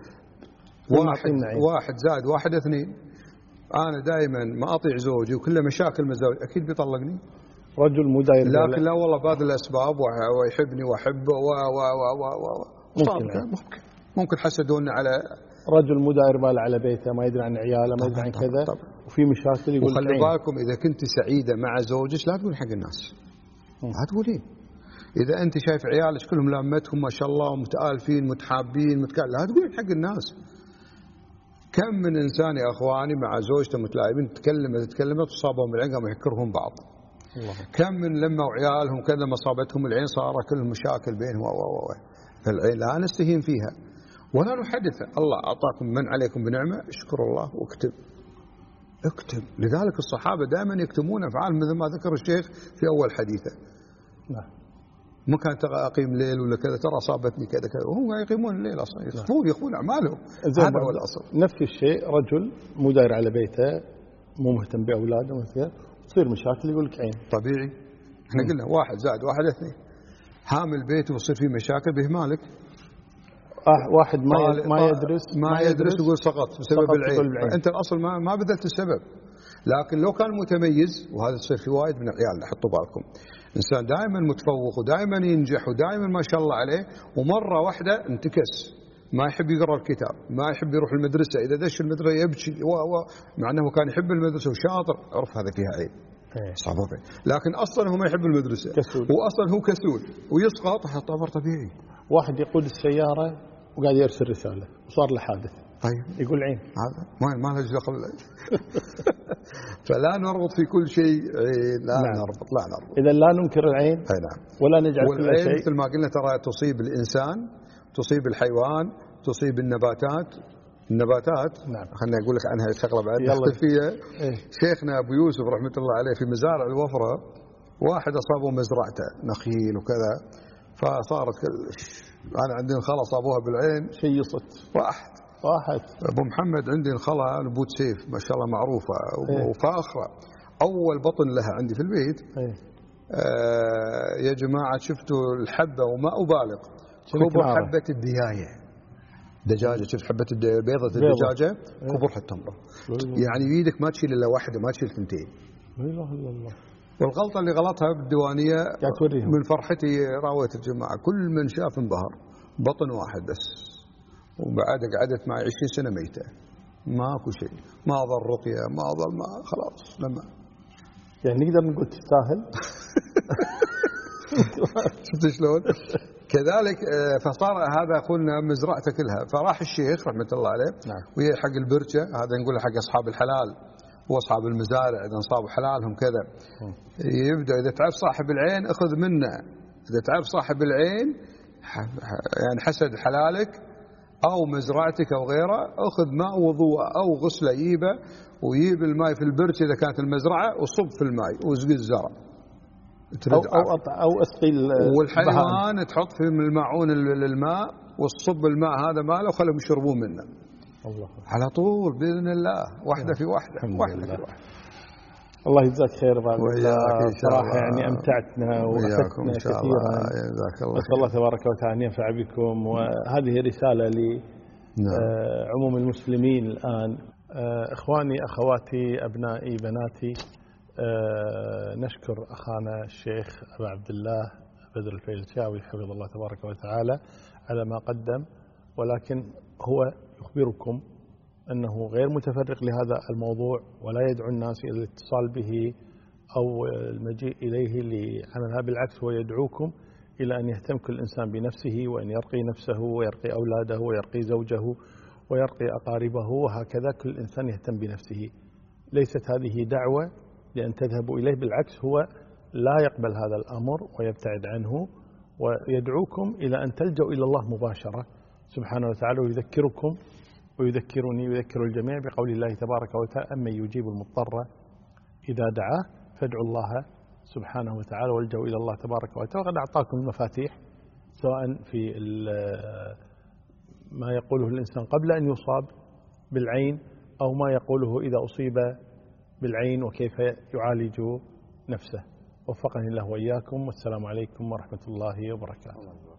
واحد زائد واحد 2. أنا دائما ما أطيع زوجي وكله مشاكل مع زوجي، أكيد بيطلقني. رجل مو داير، لكن لا والله بهذه الأسباب ويحبني وأحبه ممكن حسدونا على رجل مو داير باله على بيته، ما يدري عن عياله، ما يدري عن كذا، وفي مشاكل يقول. وخلي بالكم إذا كنت سعيدة مع زوجك لا تقول حق الناس، لا تقولين. إذا أنت شايف عيالك كلهم لامتهم ما شاء الله متآلفين متحابين لا تقولين حق الناس. كم من إنسان يا أخواني مع زوجته متلاعبين تتكلم تصابهم بالعين قاموا يحكرهم بعض. كم من لما وعيالهم كذا ما صابتهم العين صار كلهم مشاكل بينهم فالعين لا نستهين فيها ولا نحدث. الله أعطاكم من عليكم بنعمة اشكروا الله واكتب. لذلك الصحابة دائما يكتمون أفعال مثل ما ذكر الشيخ في أول حديثه. ما كان أقيم ليل ولا كذا ترى أصابتني كذا وهم يقيمون الليل أصلا يخفون أعمالهم. هذا هو الأصل. نفس الشيء رجل مو داير على بيته، مو مهتم بأولاده مثلا، تصير مشاكل يقول لك عين. طبيعي. احنا قلنا 1 زائد 1 2. هامل بيته ويصير فيه مشاكل بهمالك. واحد ما يدرس يقول سقط بسبب العين. أنت الأصل ما بذلت السبب. لكن لو كان متميز، وهذا تصير في وايد من العيال، حطوا بالكم، إنسان دائما متفوق ودائما ينجح ودائما ما شاء الله عليه، ومرة واحدة انتكس، ما يحب يقرأ الكتاب، ما يحب يروح المدرسة، إذا دش المدرسة يبكي مع أنه كان يحب المدرسة وشاطر، عرف هذا فيها عيب. صعبة. لكن أصلا هو ما يحب المدرسة وأصلا هو كسول ويسقط، هالطفر طبيعي. واحد يقود السيارة وقاعد يرسل رسالة وصار له حادث، طيب يقول عين. هذا ما له دخل. فلا نربط في كل شيء عين. لا نربط. إذا لا ننكر العين. نعم. ولا نجعل كل شيء. مثل ما قلنا ترى تصيب الإنسان، تصيب الحيوان، تصيب النباتات. نعم. خلنا نقول لك عنها شغله بعد نختلف فيها. شيخنا أبو يوسف رحمة الله عليه في مزارع الوفرة، واحد أصابه مزرعته نخيل وكذا، فصارت أنا عندي الخلا صابوها بالعين شيصت. واحد أبو محمد عندي الخلا نبوت سيف ما شاء الله معروفة وفاخرة، أول بطن لها عندي في البيت. يا جماعة شفتوا الحبة وما أبالغ كبر حبة الدياية، دجاجة، شفت حبة بيضة الدجاجة كبر التمرة، يعني بيدك ما تشيل إلا واحدة ما تشيل 2. الله. والغلطة اللي غلطها بالديوانية من فرحتي راويت الجماعة، كل من شاف انبهر، بطن واحد بس، وبعد قعدت معي 20 سنة ميتة، ماكو شيء، ما ظل رقية، ما ظل خلاص لما يعني نقدر نقول تستاهل. شفت شلون؟ كذلك فصار هذا قلنا مزرعته كلها، فراح الشيخ رحمة الله عليه ويا حق البرشة، هذا نقول حق أصحاب الحلال وأصحاب المزارع إذا صابوا حلالهم كذا، يبدأ إذا تعرف صاحب العين أخذ منه، إذا تعرف صاحب العين يعني حسد حلالك أو مزرعتك أو غيره، أخذ ماء وضوء أو غسله يجيبه ويجيب الماء في البرشة إذا كانت المزرعة وصب في الماء واسقي الزرع أو أسقي والحيوان تحط في الماعون للماء وتصب الماء هذا ماله وخلهم يشربون منه. الله. على طول بإذن الله، واحدة في واحدة. الله يجزاك خير بعد صراحة يعني أمتعتنا وأفدتنا كثيرا. نسأل الله تبارك وتعالى أن ينفع بكم، وهذه رسالة لعموم المسلمين الآن. إخواني أخواتي أبنائي بناتي، نشكر أخانا الشيخ أبا عبد الله بدر الفيلشاوي حفظه الله تبارك وتعالى على ما قدم، ولكن هو يخبركم أنه غير متفرق لهذا الموضوع ولا يدعو الناس إلى الاتصال به أو المجيء إليه لعملها، بالعكس هو يدعوكم إلى أن يهتم كل إنسان بنفسه وأن يرقي نفسه ويرقي أولاده ويرقي زوجه ويرقي أقاربه، وهكذا كل إنسان يهتم بنفسه. ليست هذه دعوة لأن تذهبوا إليه، بالعكس هو لا يقبل هذا الأمر ويبتعد عنه، ويدعوكم إلى أن تلجأوا إلى الله مباشرة سبحانه وتعالى، ويذكركم ويذكرني ويذكر الجميع بقول الله تبارك وتعالى: أمن يجيب المضطر إذا دعاه فادعوا الله سبحانه وتعالى والجأوا إلى الله تبارك وتعالى. وقد أعطاكم المفاتيح سواء في ما يقوله الإنسان قبل أن يصاب بالعين أو ما يقوله إذا أصيب بالعين وكيف يعالج نفسه. وفقني الله وإياكم، والسلام عليكم ورحمة الله وبركاته.